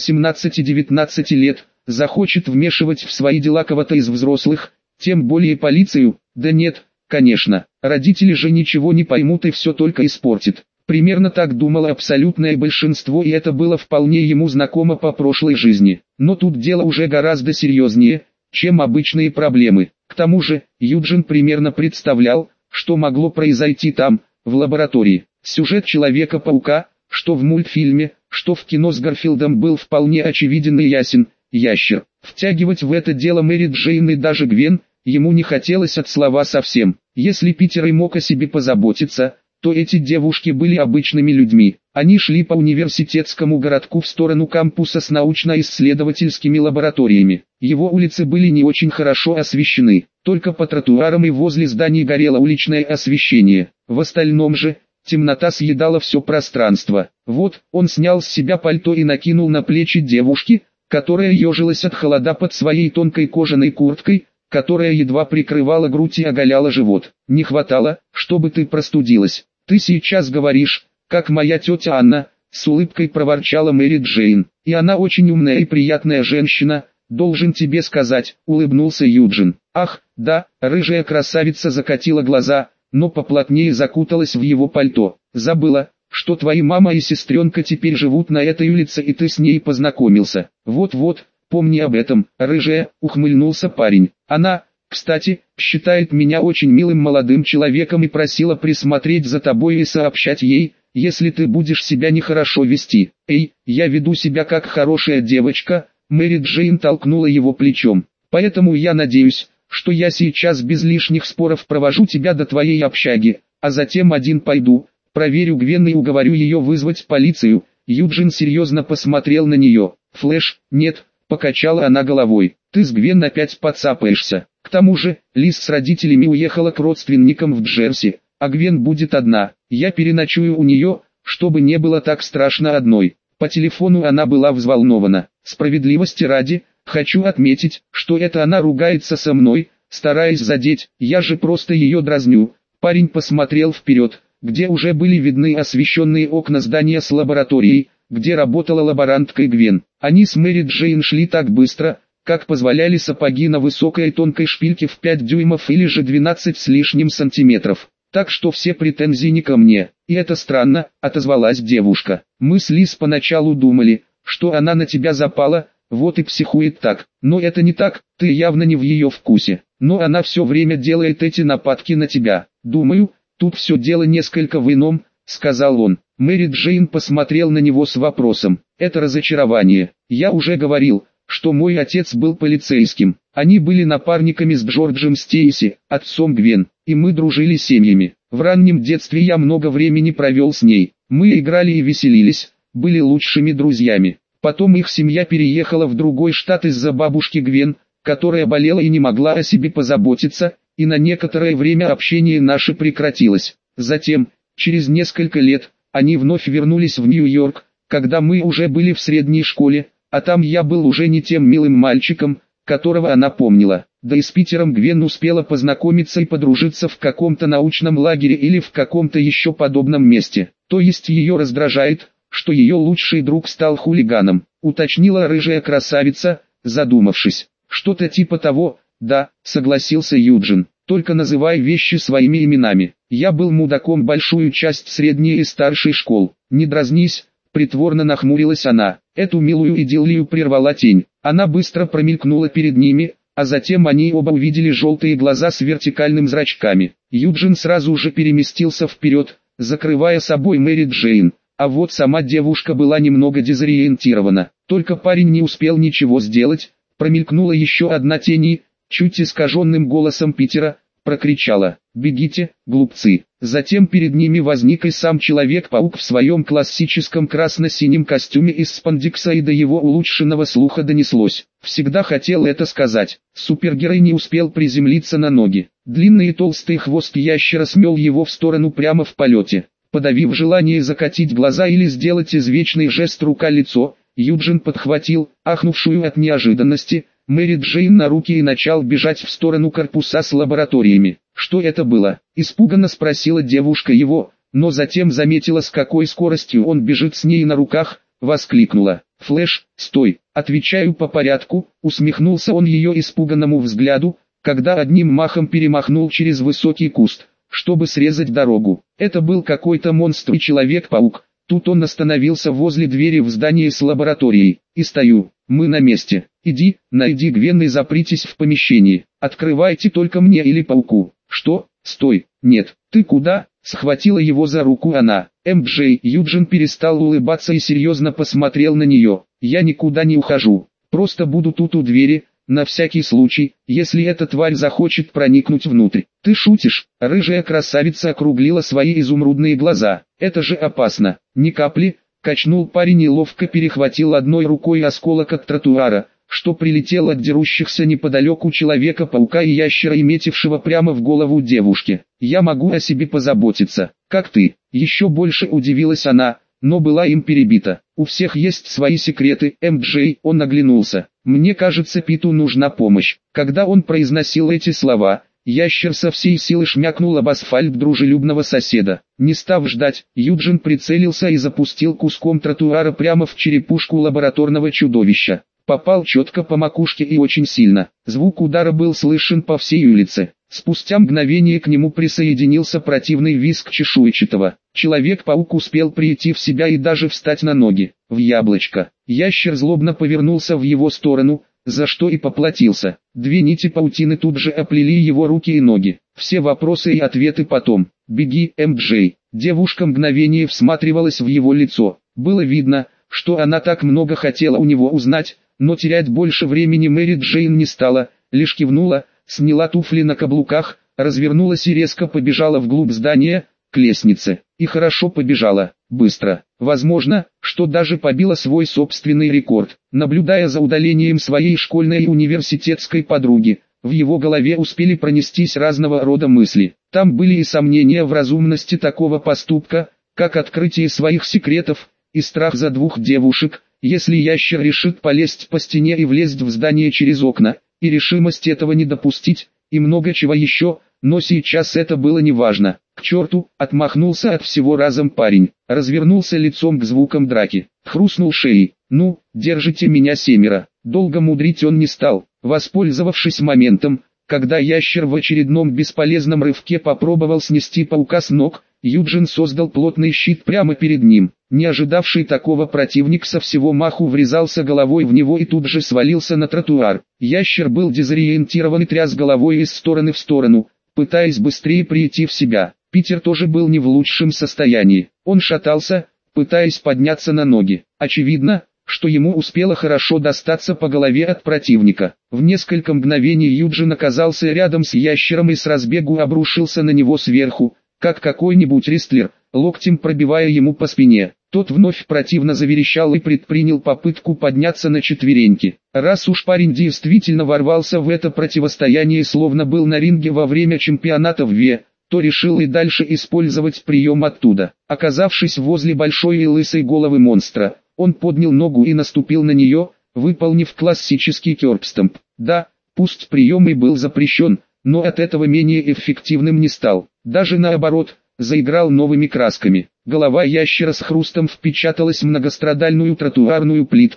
18-19 лет, захочет вмешивать в свои дела кого-то из взрослых, тем более полицию? Да нет, конечно, родители же ничего не поймут и все только испортит. Примерно так думало абсолютное большинство, и это было вполне ему знакомо по прошлой жизни. Но тут дело уже гораздо серьезнее, чем обычные проблемы. К тому же, Юджин примерно представлял, что могло произойти там, в лаборатории. Сюжет Человека-паука, что в мультфильме, что в кино с Гарфилдом, был вполне очевиден и ясен. Ящер. Втягивать в это дело Мэри Джейн и даже Гвен, ему не хотелось от слова совсем. Если Питер и мог о себе позаботиться, то эти девушки были обычными людьми. Они шли по университетскому городку в сторону кампуса с научно-исследовательскими лабораториями. Его улицы были не очень хорошо освещены, только по тротуарам и возле зданий горело уличное освещение. В остальном же, темнота съедала все пространство. Вот, он снял с себя пальто и накинул на плечи девушки, которая ежилась от холода под своей тонкой кожаной курткой, которая едва прикрывала грудь и оголяла живот. «Не хватало, чтобы ты простудилась. Ты сейчас говоришь, как моя тетя Анна», — с улыбкой проворчала Мэри Джейн. «И она очень умная и приятная женщина, должен тебе сказать», — улыбнулся Юджин. «Ах, да», — рыжая красавица закатила глаза, но поплотнее закуталась в его пальто. «Забыла, что твои мама и сестренка теперь живут на этой улице, и ты с ней познакомился. Вот-вот, помни об этом», — рыжая, — ухмыльнулся парень. «Она, кстати, считает меня очень милым молодым человеком и просила присмотреть за тобой и сообщать ей, если ты будешь себя нехорошо вести». «Эй, я веду себя как хорошая девочка», — Мэри Джейн толкнула его плечом. «Поэтому я надеюсь, что я сейчас без лишних споров провожу тебя до твоей общаги, а затем один пойду, проверю Гвен и уговорю ее вызвать полицию». Юджин серьезно посмотрел на нее. «Флэш, нет», — покачала она головой, — «ты с Гвен опять подцапаешься. К тому же, Лиз с родителями уехала к родственникам в Джерси, а Гвен будет одна. Я переночую у нее, чтобы не было так страшно одной». По телефону она была взволнована. Справедливости ради, хочу отметить, что это она ругается со мной, стараясь задеть, я же просто ее дразню. Парень посмотрел вперед, где уже были видны освещенные окна здания с лабораторией, где работала лаборанткой Гвен. Они с Мэри Джейн шли так быстро, как позволяли сапоги на высокой и тонкой шпильке в 5 дюймов или же 12 с лишним сантиметров. «Так что все претензии не ко мне, и это странно», — отозвалась девушка. «Мы с Лиз поначалу думали, что она на тебя запала, вот и психует так. Но это не так, ты явно не в ее вкусе. Но она все время делает эти нападки на тебя. Думаю, тут все дело несколько в ином», — сказал он. Мэри Джейн посмотрел на него с вопросом. «Это разочарование. Я уже говорил, что мой отец был полицейским. Они были напарниками с Джорджем Стейси, отцом Гвен, и мы дружили семьями. В раннем детстве я много времени провел с ней. Мы играли и веселились, были лучшими друзьями. Потом их семья переехала в другой штат из-за бабушки Гвен, которая болела и не могла о себе позаботиться, и на некоторое время общение наше прекратилось. Затем, через несколько лет, они вновь вернулись в Нью-Йорк, когда мы уже были в средней школе, а там я был уже не тем милым мальчиком, которого она помнила. Да и с Питером Гвен успела познакомиться и подружиться в каком-то научном лагере или в каком-то еще подобном месте. То есть ее раздражает, что ее лучший друг стал хулиганом. уточнила рыжая красавица, задумавшись. Что-то типа того, да, согласился Юджин. Только называй вещи своими именами. Я был мудаком большую часть средней и старшей школ. Не дразнись, притворно нахмурилась она. Эту милую идиллию прервала тень. Она быстро промелькнула перед ними, а затем они оба увидели желтые глаза с вертикальными зрачками. Юджин сразу же переместился вперед, закрывая собой Мэри Джейн. А вот сама девушка была немного дезориентирована. Только парень не успел ничего сделать. Промелькнула еще одна тень и, чуть искаженным голосом Питера, прокричала: «Бегите, глупцы!». Затем перед ними возник и сам Человек-паук в своем классическом красно-синем костюме из спандекса, и до его улучшенного слуха донеслось: «Всегда хотел это сказать». Супергерой не успел приземлиться на ноги. Длинный и толстый хвост ящера смел его в сторону прямо в полете. Подавив желание закатить глаза или сделать извечный жест рука-лицо, Юджин подхватил, ахнувшую от неожиданности, Мэри Джейн на руки и начал бежать в сторону корпуса с лабораториями. «Что это было?» – испуганно спросила девушка его, но затем заметила, с какой скоростью он бежит с ней на руках, воскликнула: «Флэш, стой!» «Отвечаю по порядку», – усмехнулся он ее испуганному взгляду, когда одним махом перемахнул через высокий куст, чтобы срезать дорогу. Это был какой-то монстр и Человек-паук. Тут он остановился возле двери в здании с лабораторией. «И стою, мы на месте. Иди, найди Гвен и запритесь в помещении. Открывайте только мне или пауку». «Что? Стой, нет, ты куда?» Схватила его за руку она. «МДЖ». Юджин перестал улыбаться и серьезно посмотрел на нее. «Я никуда не ухожу, просто буду тут у двери, на всякий случай, если эта тварь захочет проникнуть внутрь». «Ты шутишь?» Рыжая красавица округлила свои изумрудные глаза. «Это же опасно». «Ни капли», качнул парень и ловко перехватил одной рукой осколок от тротуара, что прилетел от дерущихся неподалеку Человека-паука и ящера и метившего прямо в голову девушке. «Я могу о себе позаботиться». «Как ты?» Еще больше удивилась она, но была им перебита. «У всех есть свои секреты, МДЖ». Он оглянулся. «Мне кажется, Питу нужна помощь». Когда он произносил эти слова, ящер со всей силы шмякнул об асфальт дружелюбного соседа. Не став ждать, Юджин прицелился и запустил куском тротуара прямо в черепушку лабораторного чудовища. Попал четко по макушке и очень сильно. Звук удара был слышен по всей улице. Спустя мгновение к нему присоединился противный визг чешуйчатого. Человек-паук успел прийти в себя и даже встать на ноги. В яблочко. Ящер злобно повернулся в его сторону, за что и поплатился. Две нити паутины тут же оплели его руки и ноги. Все вопросы и ответы потом. «Беги, МДЖ». Девушка мгновение всматривалась в его лицо. Было видно, что она так много хотела у него узнать, но терять больше времени Мэри Джейн не стала, лишь кивнула, сняла туфли на каблуках, развернулась и резко побежала вглубь здания, к лестнице. И хорошо побежала, быстро. Возможно, что даже побила свой собственный рекорд. Наблюдая за удалением своей школьной и университетской подруги, в его голове успели пронестись разного рода мысли. Там были и сомнения в разумности такого поступка, как открытие своих секретов, и страх за двух девушек, если ящер решит полезть по стене и влезть в здание через окна, и решимость этого не допустить, и много чего еще, но сейчас это было неважно. «К черту!» — отмахнулся от всего разом парень, развернулся лицом к звукам драки, хрустнул шеей. «Ну, держите меня, семеро». Долго мудрить он не стал, воспользовавшись моментом, когда ящер в очередном бесполезном рывке попробовал снести паука с ног, Юджин создал плотный щит прямо перед ним. Не ожидавший такого противник со всего маху врезался головой в него и тут же свалился на тротуар. Ящер был дезориентирован и тряс головой из стороны в сторону, пытаясь быстрее прийти в себя. Питер тоже был не в лучшем состоянии. Он шатался, пытаясь подняться на ноги. Очевидно, что ему успело хорошо достаться по голове от противника. В несколько мгновений Юджин оказался рядом с ящером и с разбегу обрушился на него сверху, как какой-нибудь рестлер, локтем пробивая ему по спине. Тот вновь противно заверещал и предпринял попытку подняться на четвереньки. Раз уж парень действительно ворвался в это противостояние, словно был на ринге во время чемпионата в ВЕ, то решил и дальше использовать прием оттуда. Оказавшись возле большой и лысой головы монстра, он поднял ногу и наступил на нее, выполнив классический кёрбстэмп. Да, пусть прием и был запрещен, но от этого менее эффективным не стал. Даже наоборот, заиграл новыми красками. Голова ящера с хрустом впечаталась в многострадальную тротуарную плитку,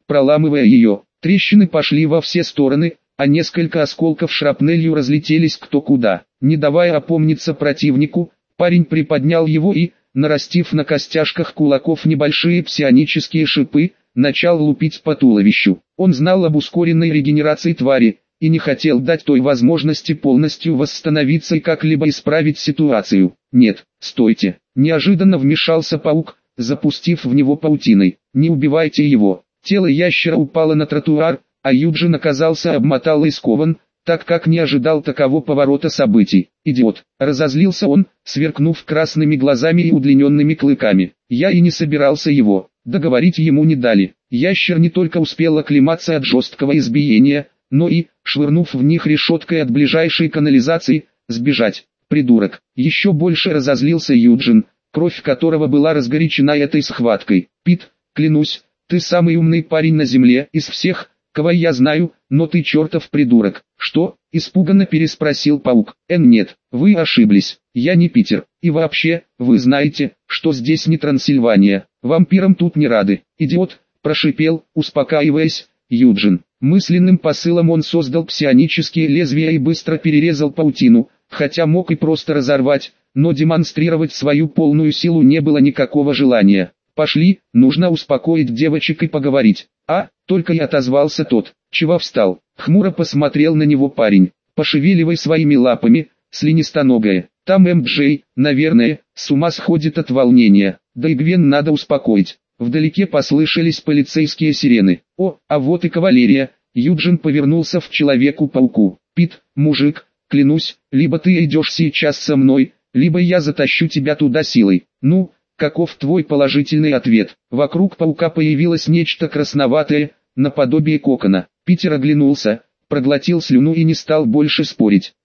проламывая ее. Трещины пошли во все стороны, а несколько осколков шрапнелью разлетелись кто куда. Не давая опомниться противнику, парень приподнял его и, нарастив на костяшках кулаков небольшие псионические шипы, начал лупить по туловищу. Он знал об ускоренной регенерации твари, и не хотел дать той возможности полностью восстановиться и как-либо исправить ситуацию. «Нет, стойте!» Неожиданно вмешался паук, запустив в него паутиной. «Не убивайте его!» Тело ящера упало на тротуар, а Юджин оказался обмотал и скован, так как не ожидал такового поворота событий. «Идиот!» — разозлился он, сверкнув красными глазами и удлиненными клыками. «Я и не собирался его». Договорить ему не дали. Ящер не только успел оклематься от жесткого избиения, но и, швырнув в них решеткой от ближайшей канализации, сбежать. «Придурок!» Еще больше разозлился Юджин, кровь которого была разгорячена этой схваткой. «Пит, клянусь, ты самый умный парень на земле из всех, кого я знаю, но ты чертов придурок». «Что?» – испуганно переспросил паук. «Нет, вы ошиблись, я не Питер, и вообще, вы знаете, что здесь не Трансильвания, вампирам тут не рады». «Идиот!» – прошипел, успокаиваясь, Юджин. Мысленным посылом он создал псионические лезвия и быстро перерезал паутину, хотя мог и просто разорвать, но демонстрировать свою полную силу не было никакого желания. «Пошли, нужно успокоить девочек и поговорить». «А?» — только и отозвался тот. «Чего встал?» — хмуро посмотрел на него парень. «Пошевеливай своими лапами, слинистоногая. Там МДЖ, наверное, с ума сходит от волнения. Да и Гвен надо успокоить». Вдалеке послышались полицейские сирены. «О, а вот и кавалерия!» Юджин повернулся к Человеку-пауку. «Пит, мужик, клянусь, либо ты идешь сейчас со мной, либо я затащу тебя туда силой. Ну, каков твой положительный ответ?» Вокруг паука появилось нечто красноватое, наподобие кокона. Питер оглянулся, проглотил слюну и не стал больше спорить.